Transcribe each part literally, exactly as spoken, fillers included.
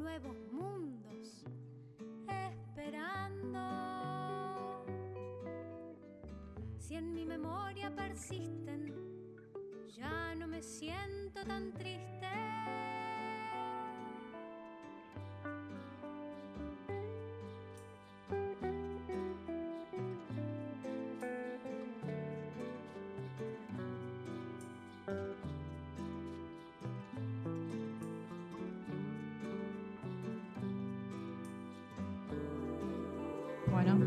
nuevos mundos esperando. Si en mi memoria persisten, ya no me siento tan triste. Bueno.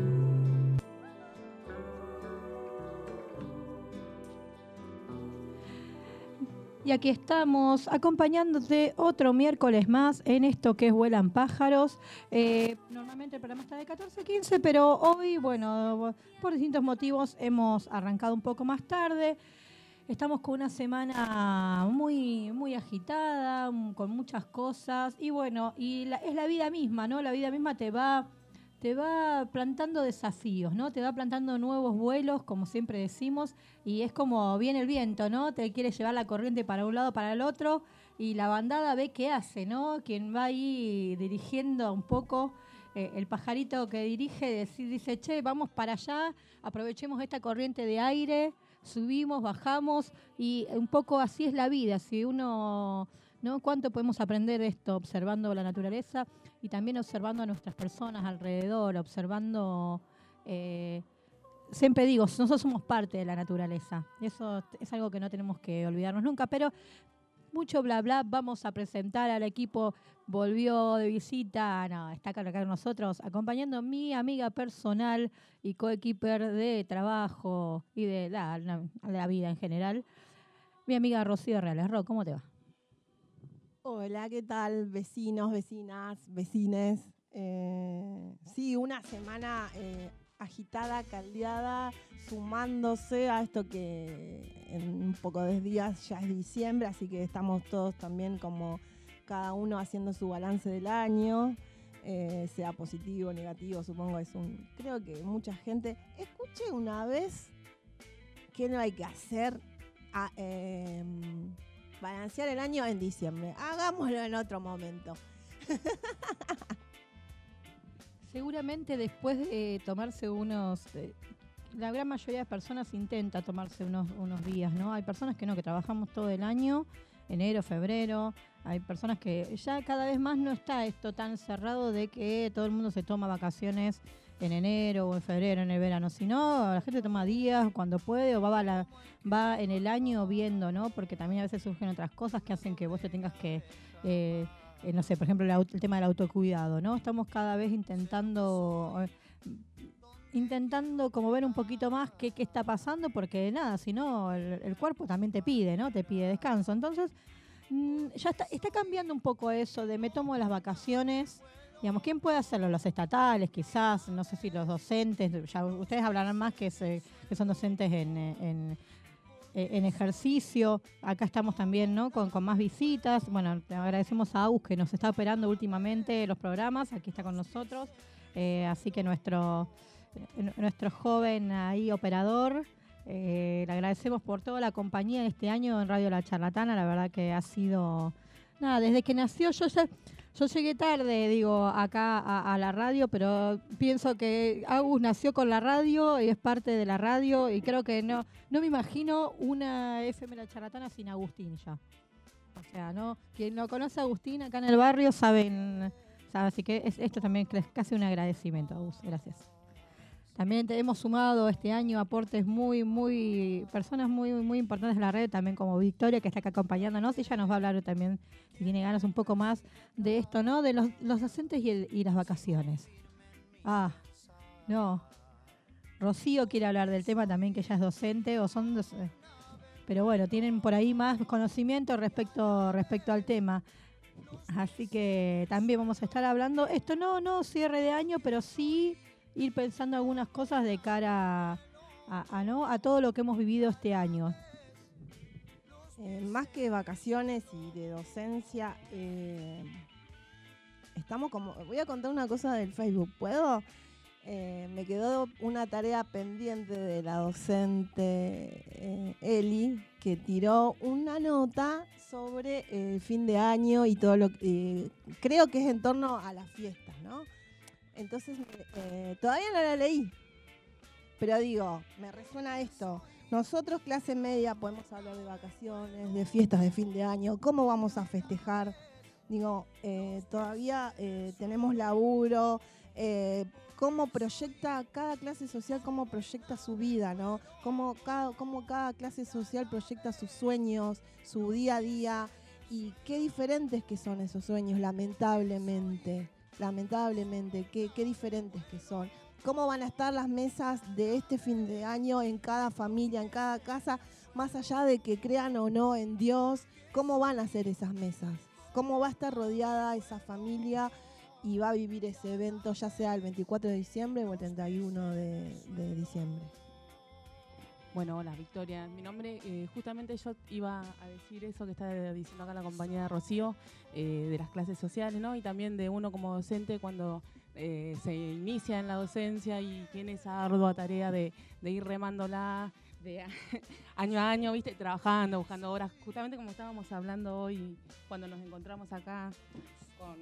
Y aquí estamos acompañándote otro miércoles más en esto que es Vuelan Pájaros. Eh, normalmente el programa está de catorce a quince, pero hoy, bueno, por distintos motivos hemos arrancado un poco más tarde. Estamos con una semana muy, muy agitada, con muchas cosas. Y bueno, y la, es la vida misma, ¿no? La vida misma te va... te va plantando desafíos, ¿no? Te va plantando nuevos vuelos, como siempre decimos, y es como viene el viento, ¿no? Te quiere llevar la corriente para un lado, para el otro, y la bandada ve qué hace, ¿no? Quien va ahí dirigiendo un poco, eh, el pajarito que dirige dice, che, vamos para allá, aprovechemos esta corriente de aire, subimos, bajamos, y un poco así es la vida. Si uno... ¿no? ¿Cuánto podemos aprender de esto observando la naturaleza y también observando a nuestras personas alrededor, observando, eh, siempre digo, nosotros somos parte de la naturaleza, eso es algo que no tenemos que olvidarnos nunca, pero mucho bla bla, vamos a presentar al equipo, volvió de visita, no, está acá con nosotros, acompañando a mi amiga personal y coequiper de trabajo y de la, la, la vida en general, mi amiga Rocío Reales. Ro, ¿cómo te va? Hola, ¿qué tal? Vecinos, vecinas, vecines. Eh, sí, una semana eh, agitada, caldeada, sumándose a esto que en un poco de días ya es diciembre, así que estamos todos también como cada uno haciendo su balance del año, eh, sea positivo o negativo, supongo es un... Creo que mucha gente... Escuché una vez que no hay que hacer... A, eh, balancear el año en diciembre. Hagámoslo en otro momento. Seguramente después de eh, tomarse unos... Eh, la gran mayoría de personas intenta tomarse unos, unos días, ¿no? Hay personas que no, que trabajamos todo el año, enero, febrero. Hay personas que ya cada vez más no está esto tan cerrado de que todo el mundo se toma vacaciones en enero o en febrero, en el verano. Si no, la gente toma días cuando puede o va, a la, va en el año viendo, ¿no? Porque también a veces surgen otras cosas que hacen que vos te tengas que, eh, eh, no sé, por ejemplo, el, auto, el tema del autocuidado, ¿no? Estamos cada vez intentando... Eh, intentando como ver un poquito más qué, qué está pasando, porque nada, si no, el, el cuerpo también te pide, ¿no? Te pide descanso. Entonces, mmm, ya está, está cambiando un poco eso de me tomo las vacaciones. Digamos, ¿quién puede hacerlo? Los estatales, quizás, no sé si los docentes, ya ustedes hablarán más que, se, que son docentes en, en, en ejercicio. Acá estamos también, ¿no? Con, con más visitas. Bueno, le agradecemos a Agus que nos está operando últimamente los programas, aquí está con nosotros. Eh, así que nuestro... nuestro joven ahí operador, eh, le agradecemos por toda la compañía de este año en Radio La Charlatana. La verdad que ha sido, nada, desde que nació yo ya, yo llegué tarde, digo, acá a, a la radio, pero pienso que Agus nació con la radio y es parte de la radio y creo que no, no me imagino una F M La Charlatana sin Agustín ya. O sea, no, quien no conoce a Agustín acá en el barrio saben, sabe, así que es, esto también es casi un agradecimiento, Agus, gracias. También te hemos sumado este año aportes muy, muy, personas muy, muy importantes de la red, también como Victoria, que está acá acompañándonos, y ella nos va a hablar también, si tiene ganas, un poco más de esto, ¿no? De los, los docentes y, el, y las vacaciones. Ah, no. Rocío quiere hablar del tema también, que ella es docente, o son dos, pero bueno, tienen por ahí más conocimiento respecto, respecto al tema. Así que también vamos a estar hablando, esto no, no cierre de año, pero sí ir pensando algunas cosas de cara a, a, a, ¿no? a todo lo que hemos vivido este año. Eh, más que vacaciones y de docencia, eh, estamos como... Voy a contar una cosa del Facebook, ¿puedo? eh, me quedó una tarea pendiente de la docente eh, Eli, que tiró una nota sobre el fin de año y todo lo que eh, creo que es en torno a las fiestas, ¿no? Entonces, eh, todavía no la leí, pero digo, me resuena esto. Nosotros, clase media, podemos hablar de vacaciones, de fiestas de fin de año, cómo vamos a festejar. Digo, eh, todavía eh, tenemos laburo, eh, cómo proyecta cada clase social, cómo proyecta su vida, ¿no? Cómo cada, cómo cada clase social proyecta sus sueños, su día a día, y qué diferentes que son esos sueños, lamentablemente, lamentablemente, qué, qué diferentes que son. Cómo van a estar las mesas de este fin de año en cada familia, en cada casa, más allá de que crean o no en Dios, cómo van a ser esas mesas, cómo va a estar rodeada esa familia y va a vivir ese evento, ya sea el veinticuatro de diciembre o el treinta y uno de, de diciembre. Bueno, hola Victoria, mi nombre, eh, justamente yo iba a decir eso que está diciendo acá la compañera Rocío, eh, de las clases sociales, ¿no? Y también de uno como docente cuando eh, se inicia en la docencia y tiene esa ardua tarea de, de ir remándola de año a año, ¿viste? Trabajando, buscando horas, justamente como estábamos hablando hoy cuando nos encontramos acá con,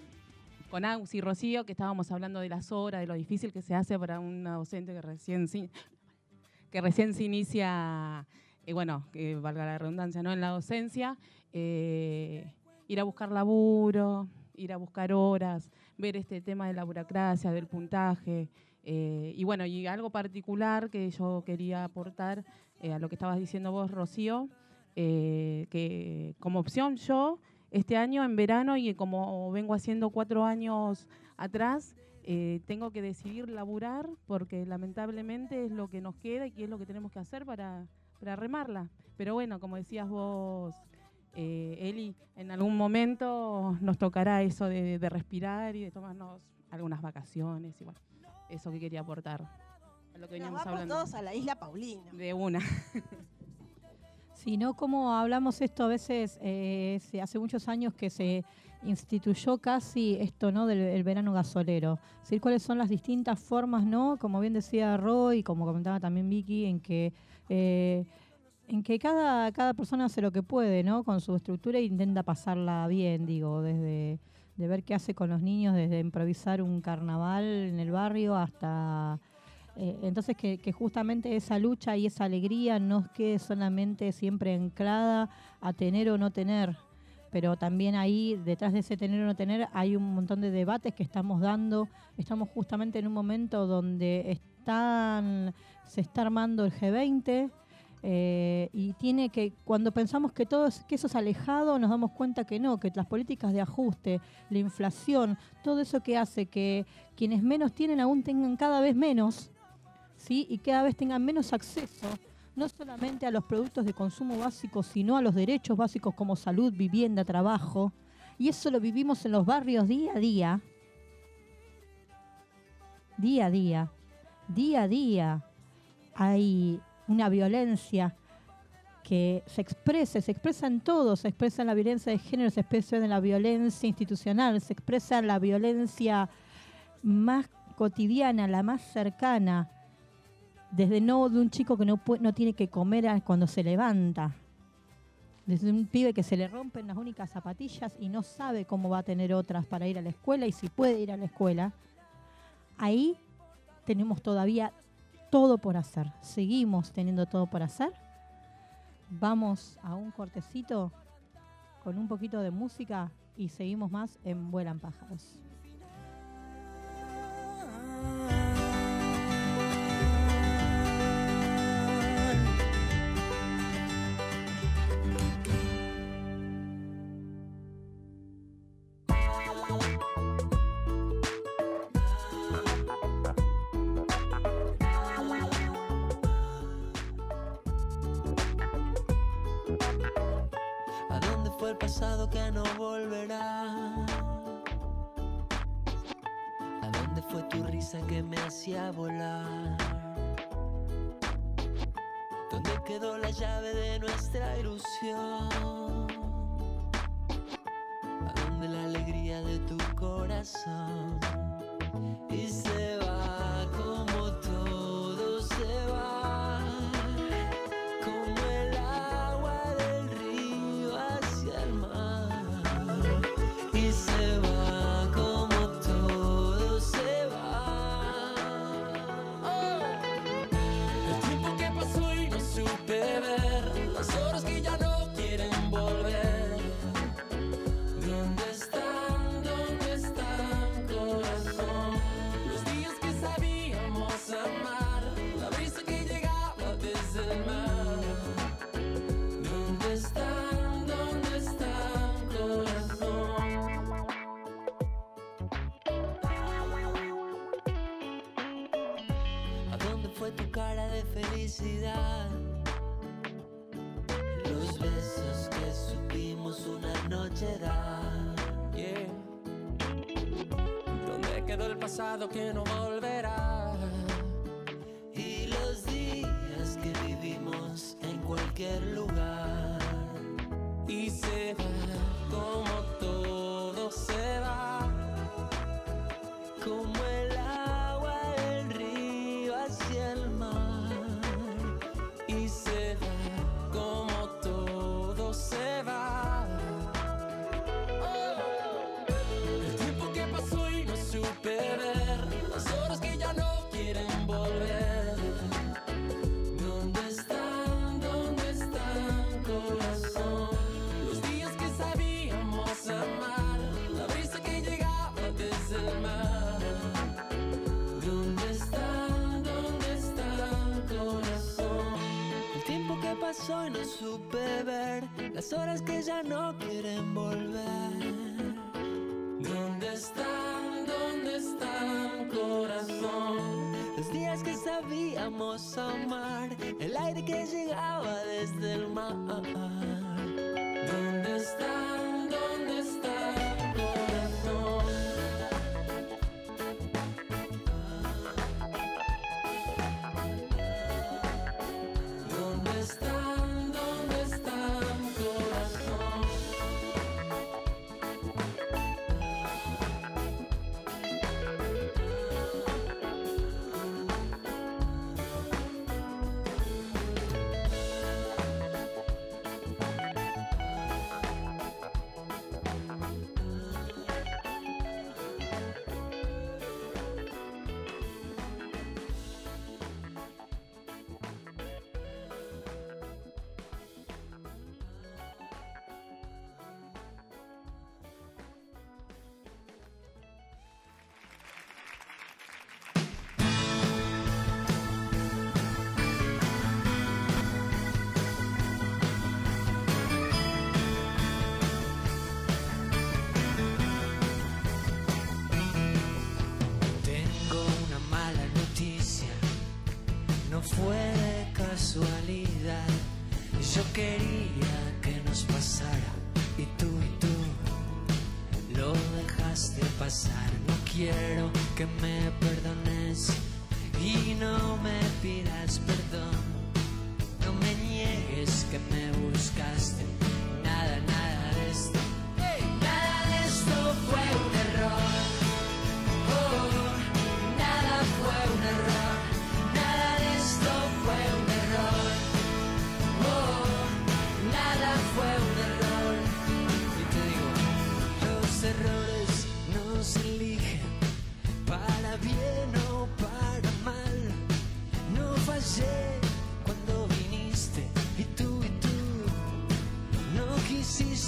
con Agus y Rocío, que estábamos hablando de las horas, de lo difícil que se hace para una docente que recién sí, que recién se inicia, eh, bueno, que valga la redundancia, ¿no? En la docencia, eh, ir a buscar laburo, ir a buscar horas, ver este tema de la burocracia, del puntaje, eh, y bueno, y algo particular que yo quería aportar eh, a lo que estabas diciendo vos, Rocío, eh, que como opción yo, este año en verano, y como vengo haciendo cuatro años atrás, Eh, tengo que decidir laburar porque lamentablemente es lo que nos queda y que es lo que tenemos que hacer para, para remarla. Pero bueno, como decías vos, eh, Eli, en algún momento nos tocará eso de, de respirar y de tomarnos algunas vacaciones y bueno, eso que quería aportar a lo que veníamos Nos vamos hablando. todos a la isla Paulina. De una. Si no, como hablamos esto a veces, eh, se, hace muchos años que se instituyó casi esto, ¿no? Del el verano gasolero. Es decir, cuáles son las distintas formas, ¿no? Como bien decía Roy, como comentaba también Vicky, en que eh, en que cada, cada persona hace lo que puede, ¿no? Con su estructura e intenta pasarla bien, digo, desde de ver qué hace con los niños, desde improvisar un carnaval en el barrio hasta... Eh, entonces que, que justamente esa lucha y esa alegría no quede solamente siempre anclada a tener o no tener, pero también ahí detrás de ese tener o no tener hay un montón de debates que estamos dando. Estamos justamente en un momento donde están, se está armando el G veinte eh, y tiene que, cuando pensamos que todo es, que eso es alejado, nos damos cuenta que no, que las políticas de ajuste, la inflación, todo eso que hace que quienes menos tienen aún tengan cada vez menos, ¿sí? Y cada vez tengan menos acceso, no solamente a los productos de consumo básicos, sino a los derechos básicos como salud, vivienda, trabajo. Y eso lo vivimos en los barrios día a día. Día a día. Día a día hay una violencia que se expresa, se expresa en todo, se expresa en la violencia de género, se expresa en la violencia institucional, se expresa en la violencia más cotidiana, la más cercana, desde no de un chico que no, puede, no tiene que comer cuando se levanta, desde un pibe que se le rompen las únicas zapatillas y no sabe cómo va a tener otras para ir a la escuela y si puede ir a la escuela. Ahí tenemos todavía todo por hacer, seguimos teniendo todo por hacer. Vamos a un cortecito con un poquito de música y seguimos más en Vuelan Pájaros. El pasado que no volverá. ¿A dónde fue tu risa que me hacía volar? ¿Dónde quedó la llave de nuestra ilusión? ¿A dónde la alegría de tu corazón? Y se va fue tu cara de felicidad. Los besos que supimos una noche dar. Yeah. ¿Dónde quedó el pasado que no volverá? Y los días que vivimos en cualquier lugar. Y se va como todo se va, como el agua del río hacia el mar. y se va como todo se va. Oh. El tiempo que pasó y no supe ver, las horas que ya no quieren volver. ¿Dónde están? ¿Dónde están, corazón? Los días que sabíamos amar, la brisa que llegaba desde el mar. ¿Dónde están? ¿Dónde están, corazón? El tiempo que pasó y no supe ver, las horas que ya no quieren volver. ¿Dónde están? ¿Dónde están, corazón? Los días que sabíamos amar, el aire que llegaba desde el mar. ¿Dónde están? ¿Dónde están, corazón? ¿Dónde están? ¿Dónde están, corazón? Tengo una mala noticia, no fue de casualidad. Yo quería que nos pasara y tú y tú lo dejaste pasar. No quiero que me perdones y no me pidas perdón. No me niegues que me buscaste. Nada, nada de esto, nada de esto fue un error. Oh, nada fue un error, nada de esto fue un error. Oh, nada fue un error. Y te digo, los errores no se eligen para bien o para mal. No fallé cuando viniste y tú y tú no quisiste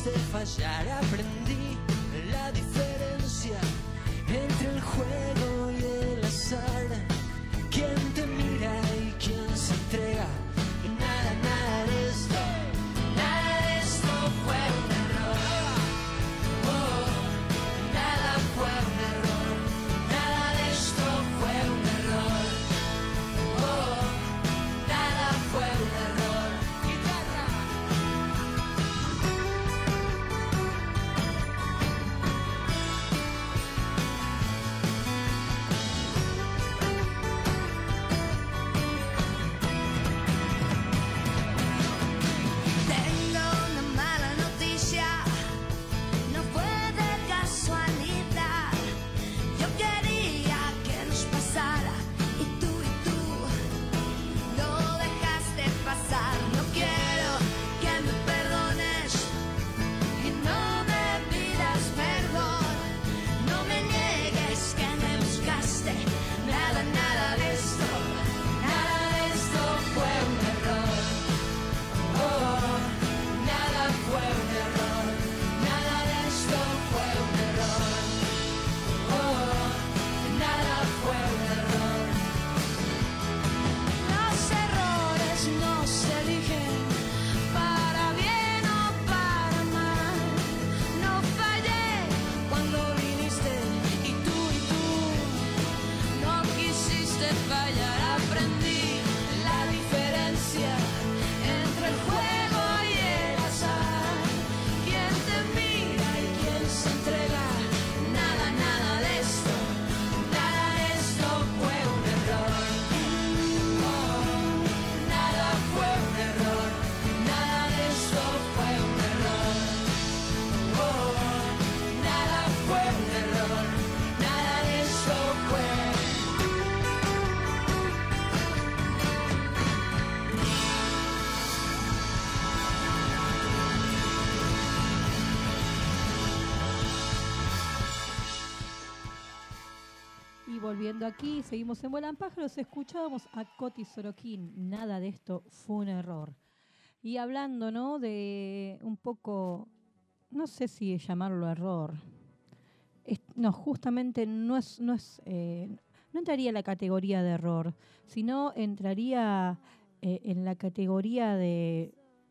volviendo aquí, seguimos en Vuelan Pájaros, escuchábamos a Coti Sorokin, nada de esto fue un error. Y hablando, ¿no?, de un poco, no sé si llamarlo error, es, no, justamente no es, no es, eh, no entraría en la categoría de error, sino entraría eh, en la categoría de,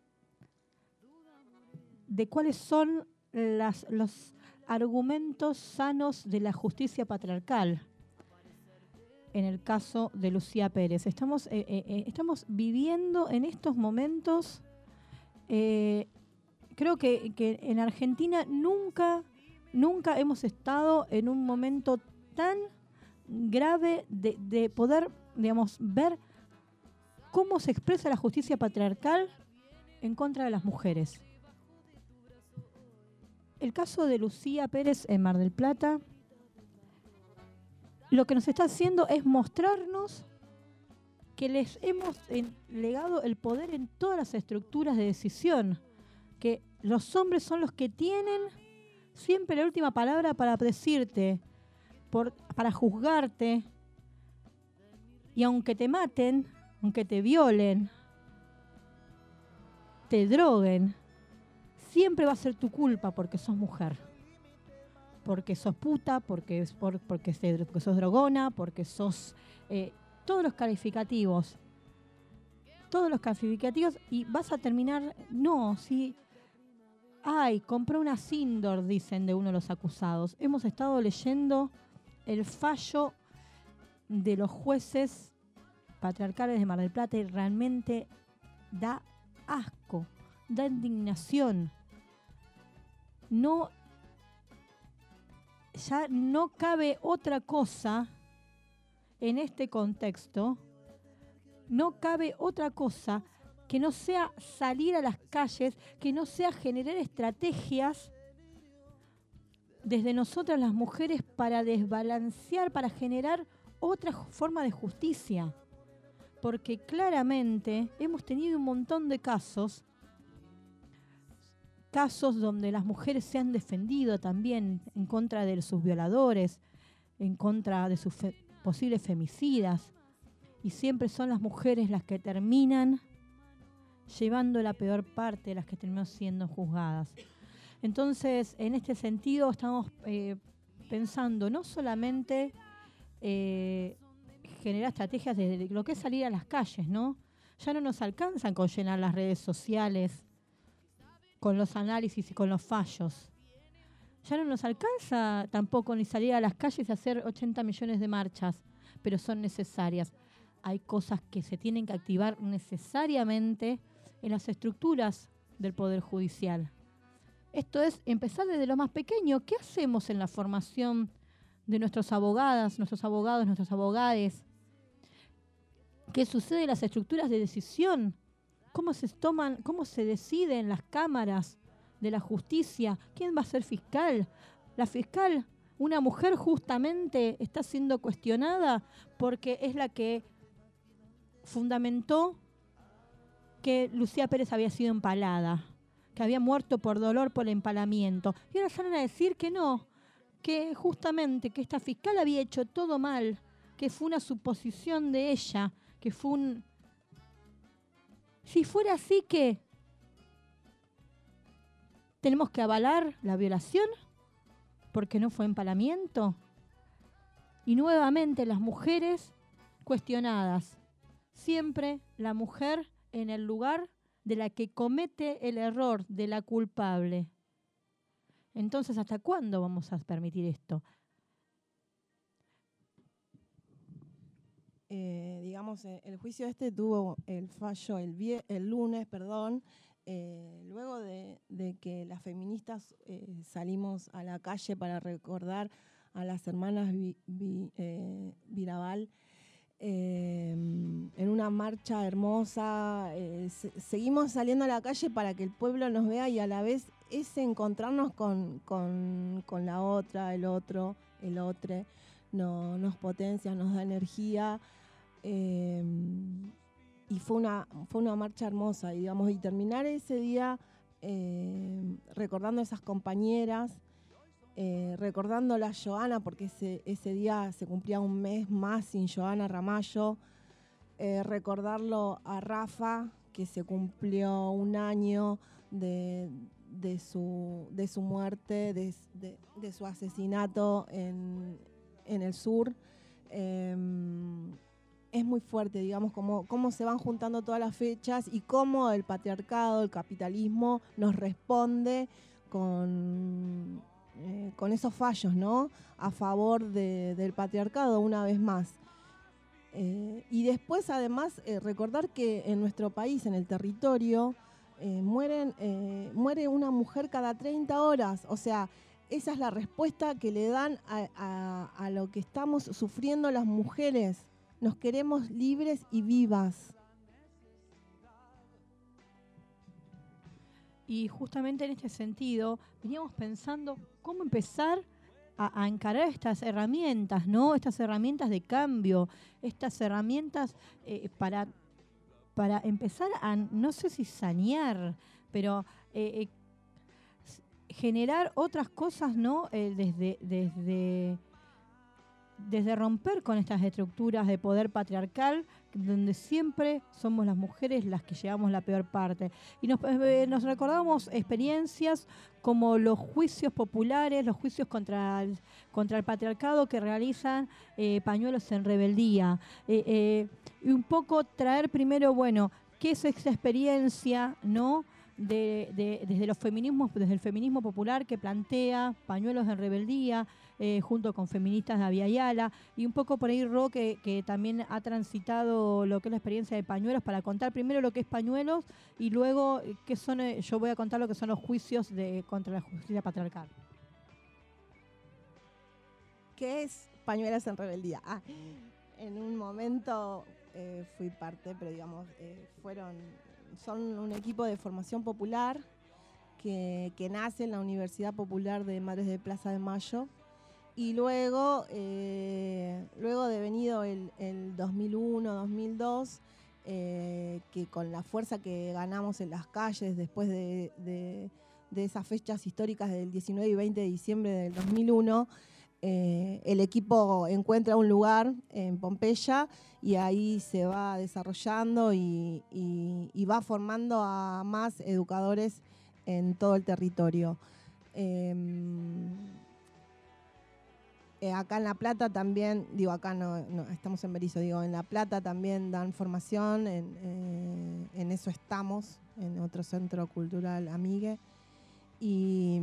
de cuáles son las, los argumentos sanos de la justicia patriarcal. En el caso de Lucía Pérez, estamos, eh, eh, estamos viviendo en estos momentos, eh, creo que, que en Argentina nunca, nunca hemos estado en un momento tan grave de, de poder, digamos, ver cómo se expresa la justicia patriarcal en contra de las mujeres. El caso de Lucía Pérez en Mar del Plata, lo que nos está haciendo es mostrarnos que les hemos legado el poder en todas las estructuras de decisión, que los hombres son los que tienen siempre la última palabra para decirte, por, para juzgarte, y aunque te maten, aunque te violen, te droguen, siempre va a ser tu culpa porque sos mujer. Porque sos puta, porque, por, porque, se, porque sos drogona, porque sos... Eh, todos los calificativos. Todos los calificativos y vas a terminar... No, si... Ay, compré una Sindor, dicen de uno de los acusados. Hemos estado leyendo el fallo de los jueces patriarcales de Mar del Plata y realmente da asco, da indignación. No... Ya no cabe otra cosa en este contexto, no cabe otra cosa que no sea salir a las calles, que no sea generar estrategias desde nosotras las mujeres para desbalancear, para generar otra forma de justicia. Porque claramente hemos tenido un montón de casos casos donde las mujeres se han defendido también en contra de sus violadores, en contra de sus fe- posibles femicidas, y siempre son las mujeres las que terminan llevando la peor parte, las que terminan siendo juzgadas. Entonces, en este sentido, estamos eh, pensando no solamente eh, generar estrategias desde lo que es salir a las calles, ¿no? Ya no nos alcanzan con llenar las redes sociales con los análisis y con los fallos. Ya no nos alcanza tampoco ni salir a las calles y hacer ochenta millones de marchas, pero son necesarias. Hay cosas que se tienen que activar necesariamente en las estructuras del Poder Judicial. Esto es empezar desde lo más pequeño. ¿Qué hacemos en la formación de nuestros abogadas, nuestros abogados, nuestros abogades? ¿Qué sucede en las estructuras de decisión? ¿Cómo se toman, cómo se decide en las cámaras de la justicia? ¿Quién va a ser fiscal? La fiscal, una mujer justamente está siendo cuestionada porque es la que fundamentó que Lucía Pérez había sido empalada, que había muerto por dolor por el empalamiento. Y ahora salen a decir que no, que justamente que esta fiscal había hecho todo mal, que fue una suposición de ella, que fue un... Si fuera así, ¿qué? ¿Tenemos que avalar la violación porque no fue empalamiento? Y nuevamente las mujeres cuestionadas. Siempre la mujer en el lugar de la que comete el error, de la culpable. Entonces, ¿hasta cuándo vamos a permitir esto? Eh, digamos, eh, el juicio este tuvo el fallo el, vie- el lunes, perdón, eh, luego de, de que las feministas eh, salimos a la calle para recordar a las hermanas Vi- Vi- eh, Virabal eh, en una marcha hermosa. Eh, se- seguimos saliendo a la calle para que el pueblo nos vea y a la vez es encontrarnos con, con, con la otra, el otro, el otro, no, nos potencia, nos da energía. Eh, y fue una, fue una marcha hermosa, digamos, y terminar ese día eh, recordando a esas compañeras eh, recordándola a Joana, porque ese, ese día se cumplía un mes más sin Joana Ramallo. Eh, recordarlo a Rafa, que se cumplió un año de, de, su, de su muerte, de, de, de su asesinato en, en el sur. Eh, es muy fuerte, digamos, cómo, cómo se van juntando todas las fechas y cómo el patriarcado, el capitalismo nos responde con, eh, con esos fallos, ¿no? A favor de, del patriarcado, una vez más. Eh, y después, además, eh, recordar que en nuestro país, en el territorio, eh, mueren, eh, muere una mujer cada treinta horas. O sea, esa es la respuesta que le dan a, a, a lo que estamos sufriendo las mujeres. Nos queremos libres y vivas. Y justamente en este sentido, veníamos pensando cómo empezar a, a encarar estas herramientas, ¿no? Estas herramientas de cambio, estas herramientas eh, para, para empezar a, no sé si sanear, pero eh, eh, generar otras cosas, ¿no? Eh, desde, desde, desde romper con estas estructuras de poder patriarcal, donde siempre somos las mujeres las que llevamos la peor parte. Y nos, eh, nos recordamos experiencias como los juicios populares, los juicios contra el, contra el patriarcado que realizan eh, Pañuelos en Rebeldía. Eh, eh, y un poco traer primero, bueno, qué es esa experiencia, ¿no? De, de, desde los feminismos, desde el feminismo popular que plantea Pañuelos en Rebeldía, eh, junto con feministas de Avia Yala, y un poco por ahí Ro, que, que también ha transitado lo que es la experiencia de Pañuelos, para contar primero lo que es Pañuelos y luego qué son, eh, yo voy a contar lo que son los juicios de, contra la justicia patriarcal. ¿Qué es Pañuelos en Rebeldía? Ah, en un momento eh, fui parte, pero digamos, eh, fueron... son un equipo de formación popular que, que nace en la Universidad Popular de Madres de Plaza de Mayo, y luego, eh, luego de venido el, el dos mil uno, dos mil dos, eh, que con la fuerza que ganamos en las calles después de, de, de esas fechas históricas del diecinueve y veinte de diciembre del dos mil uno, Eh, el equipo encuentra un lugar en Pompeya y ahí se va desarrollando y, y, y va formando a más educadores en todo el territorio. Eh, eh, acá en La Plata también, digo acá no, no estamos en Berizo, digo en La Plata también dan formación, en, eh, en eso estamos, en otro centro cultural Amigue. Y...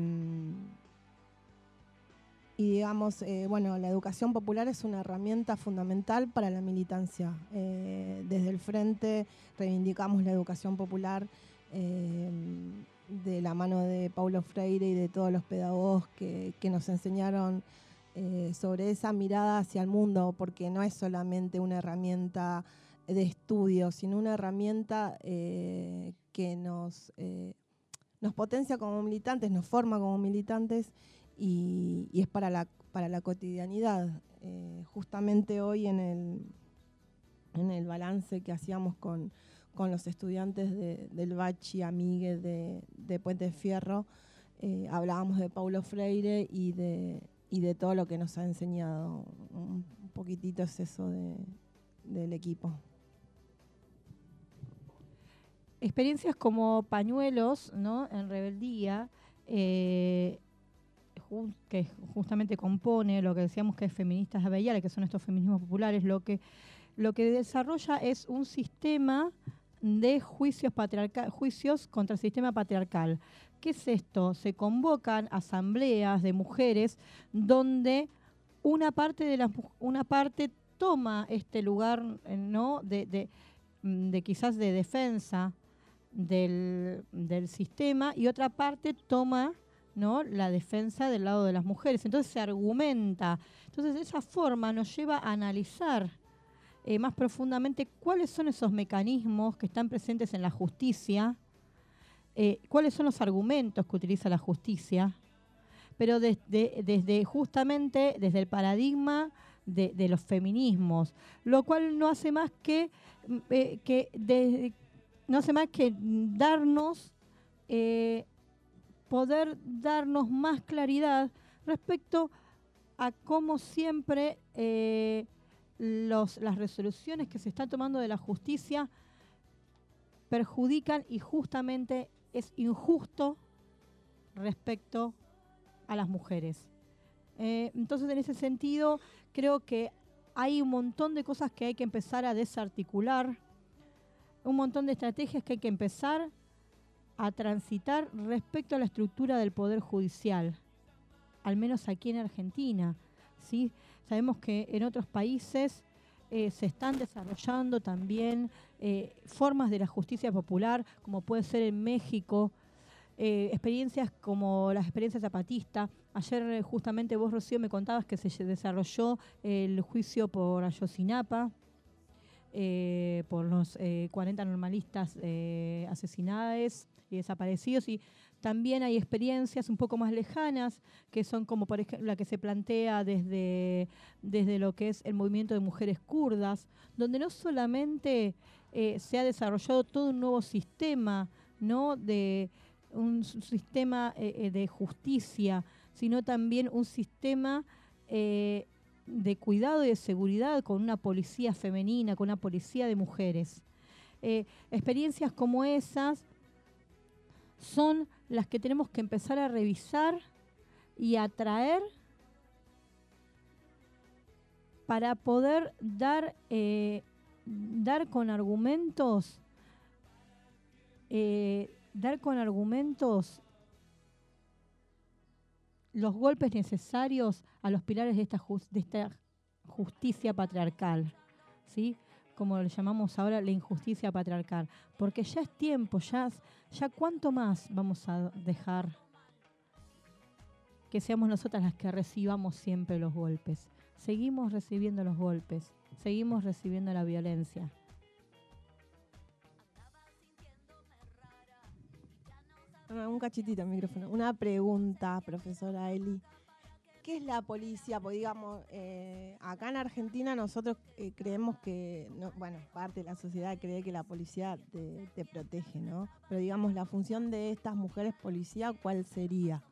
Y digamos, eh, bueno, la educación popular es una herramienta fundamental para la militancia. Eh, desde el Frente reivindicamos la educación popular eh, de la mano de Paulo Freire y de todos los pedagogos que, que nos enseñaron eh, sobre esa mirada hacia el mundo, porque no es solamente una herramienta de estudio, sino una herramienta eh, que nos, eh, nos potencia como militantes, nos forma como militantes. Y, y es para la, para la cotidianidad. Eh, justamente hoy en el, en el balance que hacíamos con, con los estudiantes de, del Bachi Amigue de, de Puente de Fierro, eh, hablábamos de Paulo Freire y de, y de todo lo que nos ha enseñado. Un poquitito es eso de, del equipo. Experiencias como Pañuelos, ¿no? En Rebeldía, eh, que justamente compone lo que decíamos que es Feministas de Avia Yala, que son estos feminismos populares, lo que, lo que desarrolla es un sistema de juicios, patriarcal, juicios contra el sistema patriarcal. ¿Qué es esto? Se convocan asambleas de mujeres donde una parte de la, una parte toma este lugar, ¿no? de, de, de quizás de defensa del, del sistema, y otra parte toma, ¿no? La defensa del lado de las mujeres. Entonces se argumenta. Entonces de esa forma nos lleva a analizar eh, más profundamente cuáles son esos mecanismos que están presentes en la justicia, eh, cuáles son los argumentos que utiliza la justicia, pero desde, desde justamente desde el paradigma de, de los feminismos, lo cual no hace más que, eh, que de, no hace más que darnos eh, poder darnos más claridad respecto a cómo siempre eh, los, las resoluciones que se están tomando de la justicia perjudican y justamente es injusto respecto a las mujeres. Eh, entonces, en ese sentido, creo que hay un montón de cosas que hay que empezar a desarticular, un montón de estrategias que hay que empezar a transitar respecto a la estructura del Poder Judicial, al menos aquí en Argentina, ¿sí? Sabemos que en otros países eh, se están desarrollando también eh, formas de la justicia popular, como puede ser en México, eh, experiencias como las experiencias zapatistas. Ayer eh, justamente vos, Rocío, me contabas que se desarrolló el juicio por Ayotzinapa, eh, por los eh, cuarenta normalistas eh, asesinados y desaparecidos, y también hay experiencias un poco más lejanas, que son como por ejemplo la que se plantea desde, desde lo que es el movimiento de mujeres kurdas, donde no solamente eh, se ha desarrollado todo un nuevo sistema, ¿no? de un sistema eh, de justicia, sino también un sistema eh, de cuidado y de seguridad con una policía femenina, con una policía de mujeres. Eh, experiencias como esas son las que tenemos que empezar a revisar y a traer para poder dar, eh, dar con argumentos, eh, dar con argumentos los golpes necesarios a los pilares de esta, just, de esta justicia patriarcal, ¿sí? Como le llamamos ahora, la injusticia patriarcal. Porque ya es tiempo, ya, ya cuánto más vamos a dejar que seamos nosotras las que recibamos siempre los golpes. Seguimos recibiendo los golpes, seguimos recibiendo la violencia. Un cachitito el micrófono. Una pregunta, profesora Eli. ¿Qué es la policía? Pues digamos, eh, acá en Argentina nosotros eh, creemos que, no, bueno, parte de la sociedad cree que la policía te, te protege, ¿no? Pero digamos, la función de estas mujeres policía, ¿cuál sería?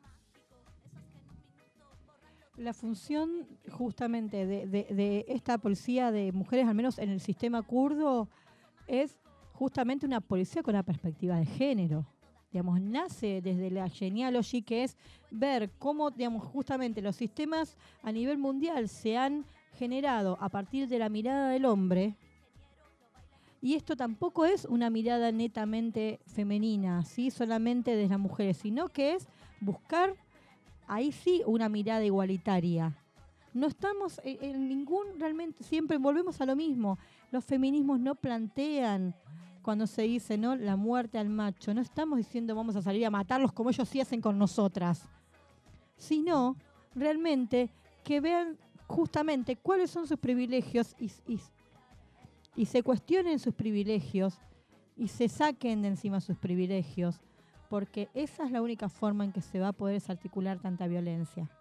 La función justamente de, de, de esta policía de mujeres, al menos en el sistema kurdo, es justamente una policía con una perspectiva de género. Digamos, nace desde la genealogy, que es ver cómo, digamos, justamente los sistemas a nivel mundial se han generado a partir de la mirada del hombre. Y esto tampoco es una mirada netamente femenina, ¿sí? Solamente de las mujeres, sino que es buscar, ahí sí, una mirada igualitaria. No estamos en, en ningún, realmente, siempre volvemos a lo mismo. Los feminismos no plantean, cuando se dice, ¿no?, la muerte al macho, no estamos diciendo vamos a salir a matarlos como ellos sí hacen con nosotras, sino realmente que vean justamente cuáles son sus privilegios y, y, y se cuestionen sus privilegios y se saquen de encima sus privilegios, porque esa es la única forma en que se va a poder desarticular tanta violencia.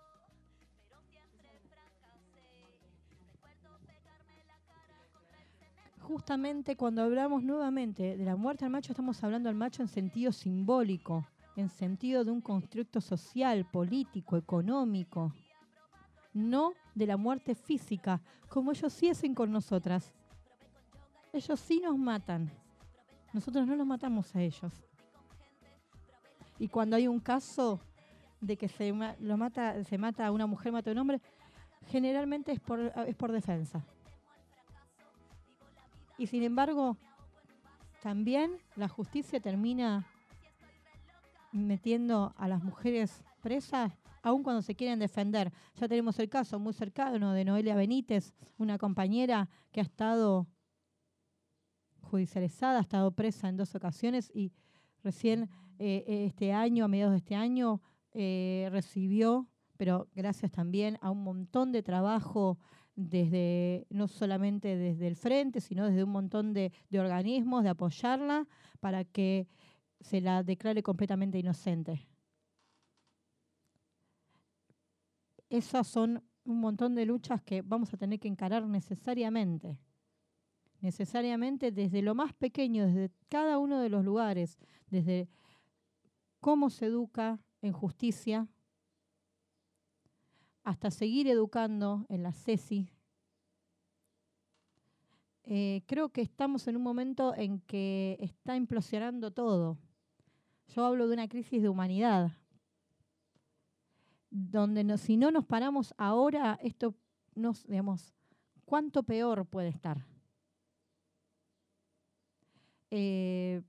Justamente cuando hablamos nuevamente de la muerte al macho, estamos hablando al macho en sentido simbólico, en sentido de un constructo social, político, económico, no de la muerte física, como ellos sí hacen con nosotras. Ellos sí nos matan, nosotros no los matamos a ellos. Y cuando hay un caso de que se, lo mata, se mata a una mujer, mata a un hombre, generalmente es por, es por defensa. Y sin embargo, también la justicia termina metiendo a las mujeres presas, aun cuando se quieren defender. Ya tenemos el caso muy cercano de Noelia Benítez, una compañera que ha estado judicializada, ha estado presa en dos ocasiones y recién eh, este año, a mediados de este año, eh, recibió, pero gracias también a un montón de trabajo desde, no solamente desde el frente, sino desde un montón de, de organismos, de apoyarla para que se la declare completamente inocente. Esas son un montón de luchas que vamos a tener que encarar necesariamente. Necesariamente desde lo más pequeño, desde cada uno de los lugares, desde cómo se educa en justicia, hasta seguir educando en la CESI. Eh, creo que estamos en un momento en que está implosionando todo. Yo hablo de una crisis de humanidad, donde no, si no nos paramos ahora, esto nos, digamos, ¿cuánto peor puede estar? Eh,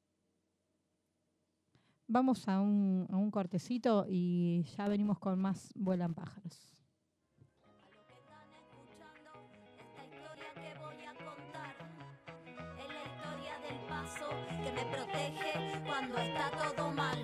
vamos a un, a un cortecito y ya venimos con más Vuelan Pájaros. A los que están escuchando esta historia que voy a contar, es la historia del paso que me protege cuando está todo mal.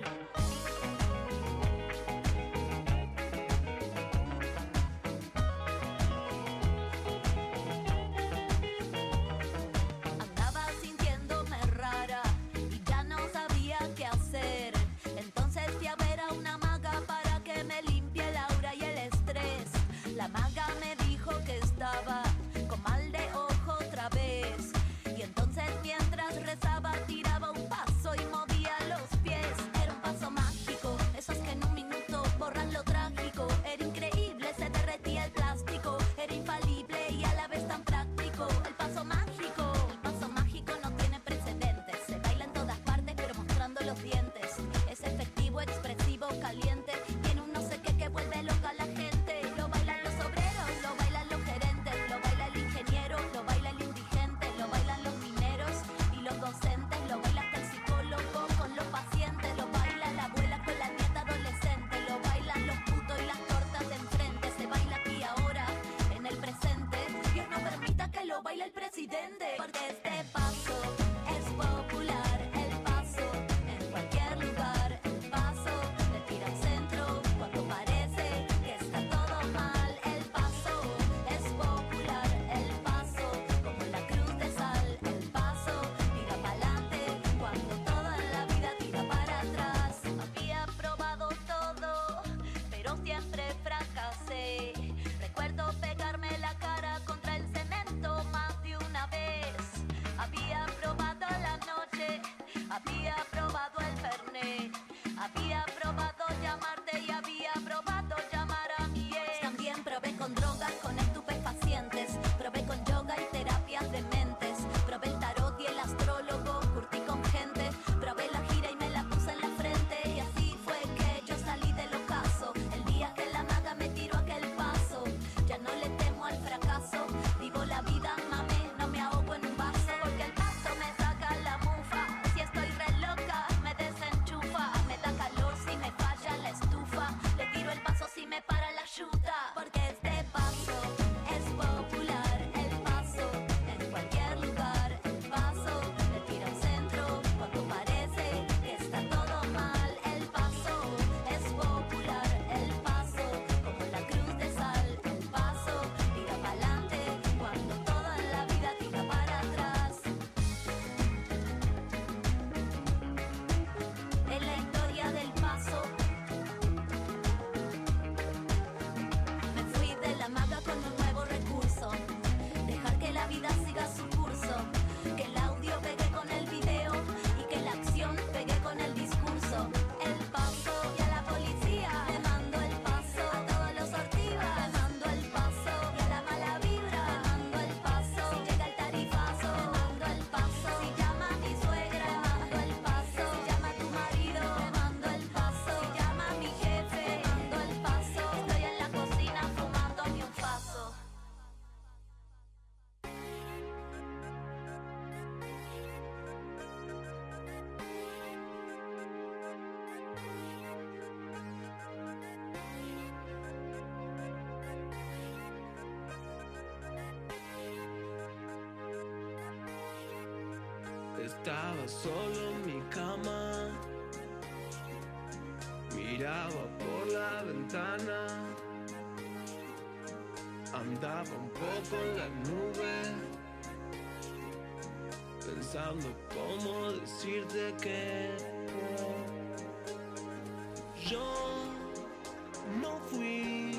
Andaba sintiéndome rara y ya no sabía qué hacer. Entonces fui a ver a una maga para que me limpie el aura y el estrés. La maga me dijo que estaba con mal de ojo otra vez. Y entonces mientras rezaba tiraba un paso y movía los pies. Era un paso mágico, esos que en un minuto borran lo trágico. Era increíble, se derretía el plástico. Era infalible y a la vez tan práctico. El paso mágico, el paso mágico no tiene precedentes. Se baila en todas partes pero mostrando los dientes. Es efectivo, expresivo, caliente. Tiene un no sé qué que vuelve loca a la gente. Lo bailan los obreros, lo bailan los gerentes. Lo baila el ingeniero, lo baila el indigente. Lo bailan los mineros y los docentes. Lo baila hasta el psicólogo con los pacientes. Lo baila la abuela con la nieta adolescente. Lo bailan los putos y las tortas de enfrente. Se baila aquí ahora, en el presente. Dios no permita que lo baile el presidente. Porque este paso es popular. El paso en cualquier lugar. El paso le tira al centro cuando parece que está todo mal. El paso es popular. El paso como la cruz de sal. El paso tira para adelante cuando toda la vida tira para atrás. Había probado todo, pero siempre fracasé. Recuerdo pegarme la cara contra el cemento más de una vez. Había probado la noche, había probado el fernet, había probado llamarte y había probado llamar a mi ex. También probé con drogas, con estupefacientes, probé con yoga y terapias de mentes, probé el tarot y el astrólogo, curtí con gente, probé la gira y me la puse en la frente. Y así fue que yo salí del ocaso, el día que la maga me tiró aquel paso. Ya no le temo al fracaso, vivo la vida, mame, no me ahogo en un vaso. Porque el paso me saca la mufa, si estoy re loca, me desenchufa. Me da calor si me falla la estufa, le tiro el paso si me para la yuta. Porque este paso es popular, el paso en cualquier lugar. El paso le tira al centro cuando parece que está todo mal. El paso es popular, el paso como la cruz de sal. El paso tira para adelante cuando toda la vida tira para atrás. Es la historia del paso. Me fui de la maga con un nuevo recurso. Dejar que la vida siga su curso. Que el audio pegue con el video y que la acción pegue con el discurso. El paso y a la policía le mando el paso. A todos los ortivas le mando el paso. Y a la mala vibra le mando el paso. Si llega el tarifazo le mando el paso. Si llama a mi suegra le mando el paso. Si llama a tu marido le mando el paso. Si llama a mi jefe le mando el paso. Estoy en la cocina fumándome un paso. Estaba solo en mi cama, miraba por la ventana, andaba un poco en la nube, pensando cómo decirte que yo no fui,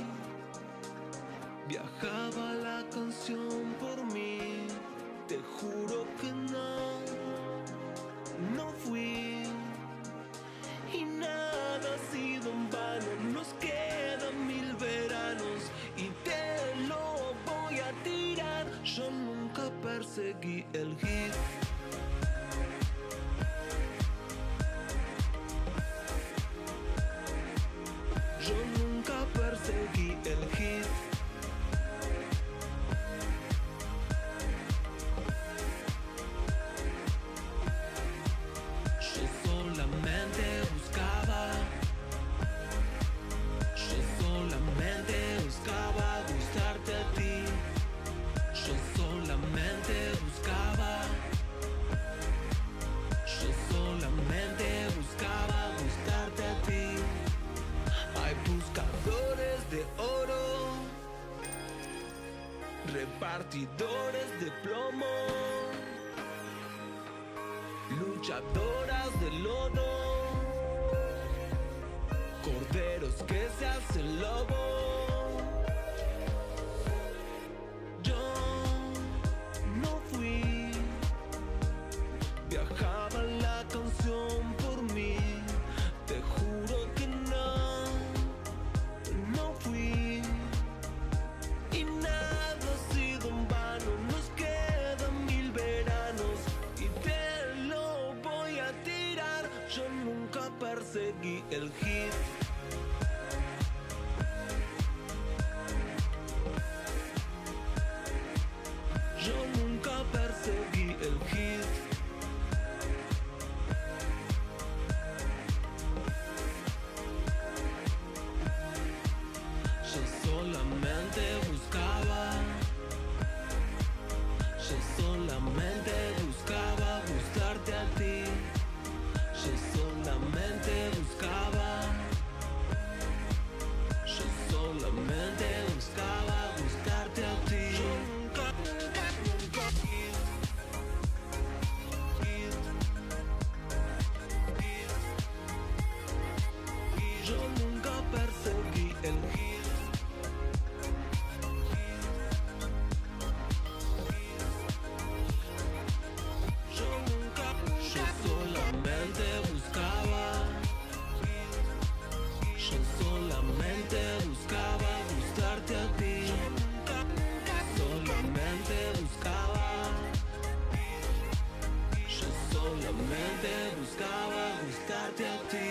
viajaba la canción por mí, te juro que no. No fui y nada ha sido en vano. Nos quedan mil veranos perseguí el hit. Yo nunca perseguí el hit. Yo solamente buscaba, yo solamente buscaba gustarte a ti. Yo solamente buscaba, yo solamente buscaba gustarte a ti. Hay buscadores de oro, repartidores de plomo, luchadoras de lodo, corderos que se hacen lobo. Yo no fui, viajaba la canción por mí. Te juro que no, no fui. Y nada ha sido en vano, nos quedan mil veranos y te lo voy a tirar. Yo nunca perseguí el hit. Yo nunca perseguí el hit. Yo solamente buscaba, yo solamente buscaba gustarte a ti. Yo solamente buscaba, yo solamente buscaba gustarte a ti. Yo nunca, nunca, nunca hit, hit, hit, hit. Yo nunca perseguí el hit. Yo nunca, yo solamente buscaba, yo solamente buscaba gustarte a ti. Solamente buscaba, yo solamente buscaba gustarte a ti.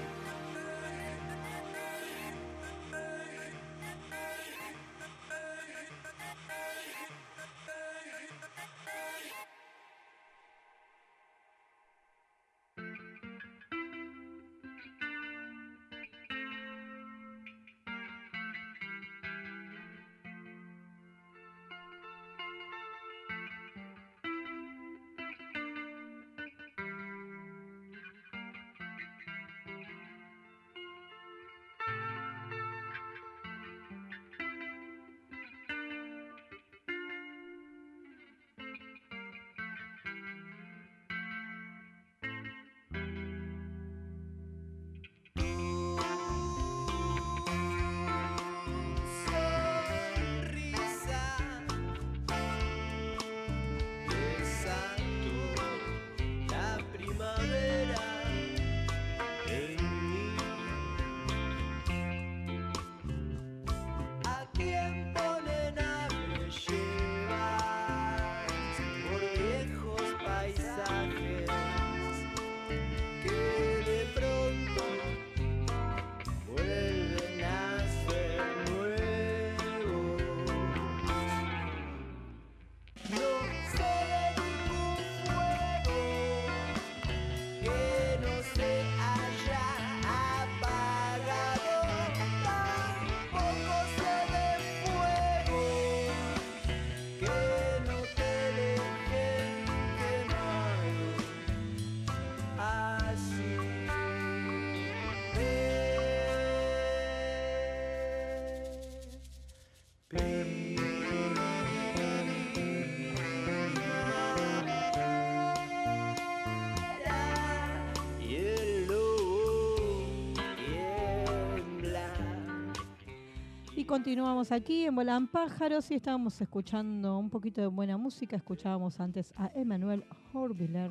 Y continuamos aquí en Volan Pájaros y estábamos escuchando un poquito de buena música. Escuchábamos antes a Emanuel Horviller.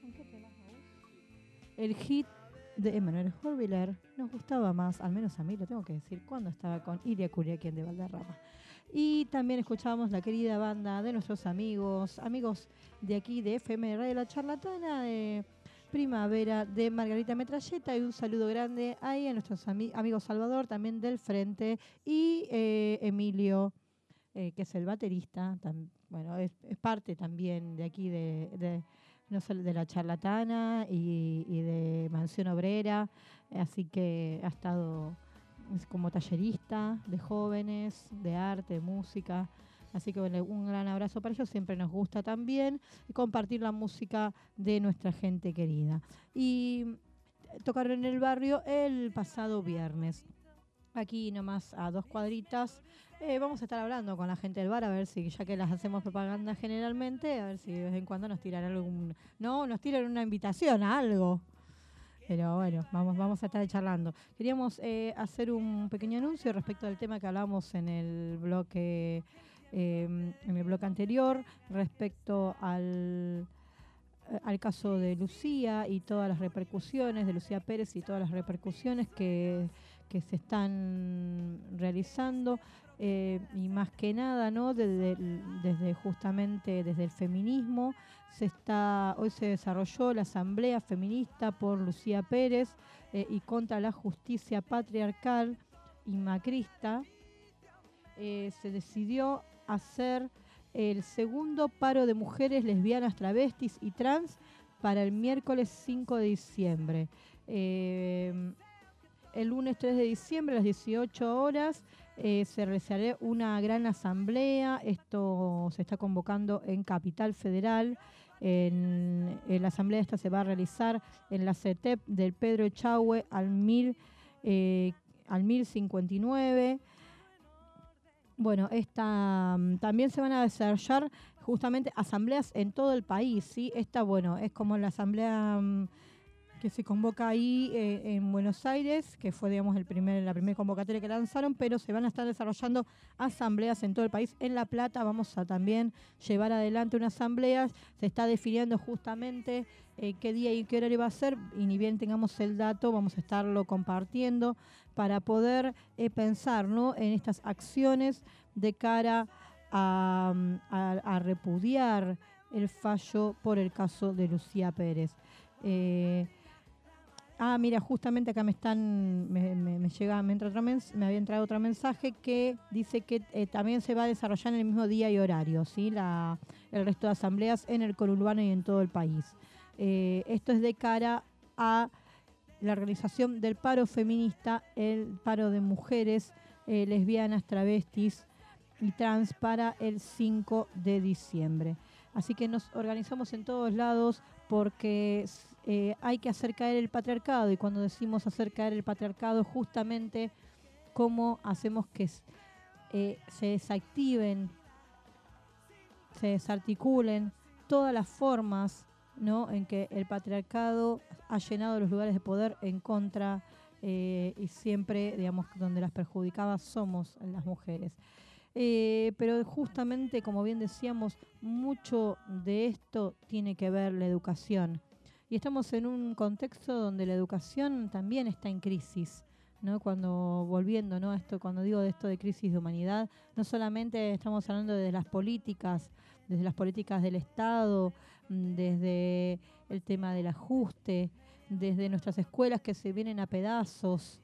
El hit de Emanuel Horviller nos gustaba más, al menos a mí lo tengo que decir, cuando estaba con Ilia Kuriakian de Valderrama. Y también escuchamos la querida banda de nuestros amigos, amigos de aquí de F M Radio La Charlatana, de Primavera, de Margarita Metralleta, y un saludo grande ahí a nuestros ami- amigos Salvador, también del Frente, y eh, Emilio, eh, que es el baterista, tam- bueno, es, es parte también de aquí de, de, no solo de La Charlatana y, y de Mansión Obrera, así que ha estado es como tallerista de jóvenes, de arte, de música. Así que bueno, un gran abrazo para ellos. Siempre nos gusta también compartir la música de nuestra gente querida. Y tocaron en el barrio el pasado viernes. Aquí nomás a dos cuadritas. Eh, vamos a estar hablando con la gente del bar a ver si, ya que las hacemos propaganda generalmente, a ver si de vez en cuando nos tiran algún... No, nos tiran una invitación a algo. Pero bueno, vamos, vamos a estar charlando. Queríamos eh, hacer un pequeño anuncio respecto al tema que hablamos en el bloque, eh, en el bloque anterior, respecto al, al caso de Lucía y todas las repercusiones, de Lucía Pérez y todas las repercusiones que, que se están realizando. Eh, y más que nada, ¿no? Desde, desde justamente desde el feminismo se está hoy se desarrolló la asamblea feminista por Lucía Pérez eh, y contra la justicia patriarcal y macrista. Eh, se decidió hacer el segundo paro de mujeres lesbianas, travestis y trans para el miércoles cinco de diciembre. Eh, el lunes tres de diciembre a las dieciocho horas Eh, se realizará una gran asamblea. Esto se está convocando en Capital Federal. En, en la asamblea esta se va a realizar en la C E T E P del Pedro Echagüe al mil, eh, al mil cincuenta y nueve. Bueno, esta, también se van a desarrollar justamente asambleas en todo el país, ¿sí? Esta, bueno, es como la asamblea um, que se convoca ahí eh, en Buenos Aires, que fue, digamos, el primer, la primera convocatoria que lanzaron, pero se van a estar desarrollando asambleas en todo el país. En La Plata vamos a también llevar adelante una asamblea. Se está definiendo justamente eh, qué día y qué horario va a ser, y ni bien tengamos el dato, vamos a estarlo compartiendo para poder eh, pensar, ¿no?, en estas acciones de cara a, a, a repudiar el fallo por el caso de Lucía Pérez. Eh, Ah, mira, justamente acá me están, me, me, me llega, me, entra otro mens, me había entrado otro mensaje que dice que eh, también se va a desarrollar en el mismo día y horario, ¿sí? La, el resto de asambleas en el conurbano y en todo el país. Eh, esto es de cara a la organización del paro feminista, el paro de mujeres eh, lesbianas, travestis y trans para el cinco de diciembre. Así que nos organizamos en todos lados porque eh, hay que hacer caer el patriarcado, y cuando decimos hacer caer el patriarcado, justamente cómo hacemos que eh, se desactiven, se desarticulen todas las formas, ¿no?, en que el patriarcado ha llenado los lugares de poder en contra eh, y siempre, digamos, donde las perjudicadas somos las mujeres. Eh, pero justamente, como bien decíamos, mucho de esto tiene que ver la educación. Y estamos en un contexto donde la educación también está en crisis, ¿no? Cuando, volviendo, ¿no?, esto, cuando digo de esto de crisis de humanidad, no solamente estamos hablando de las políticas, desde las políticas del Estado, desde el tema del ajuste, desde nuestras escuelas que se vienen a pedazos,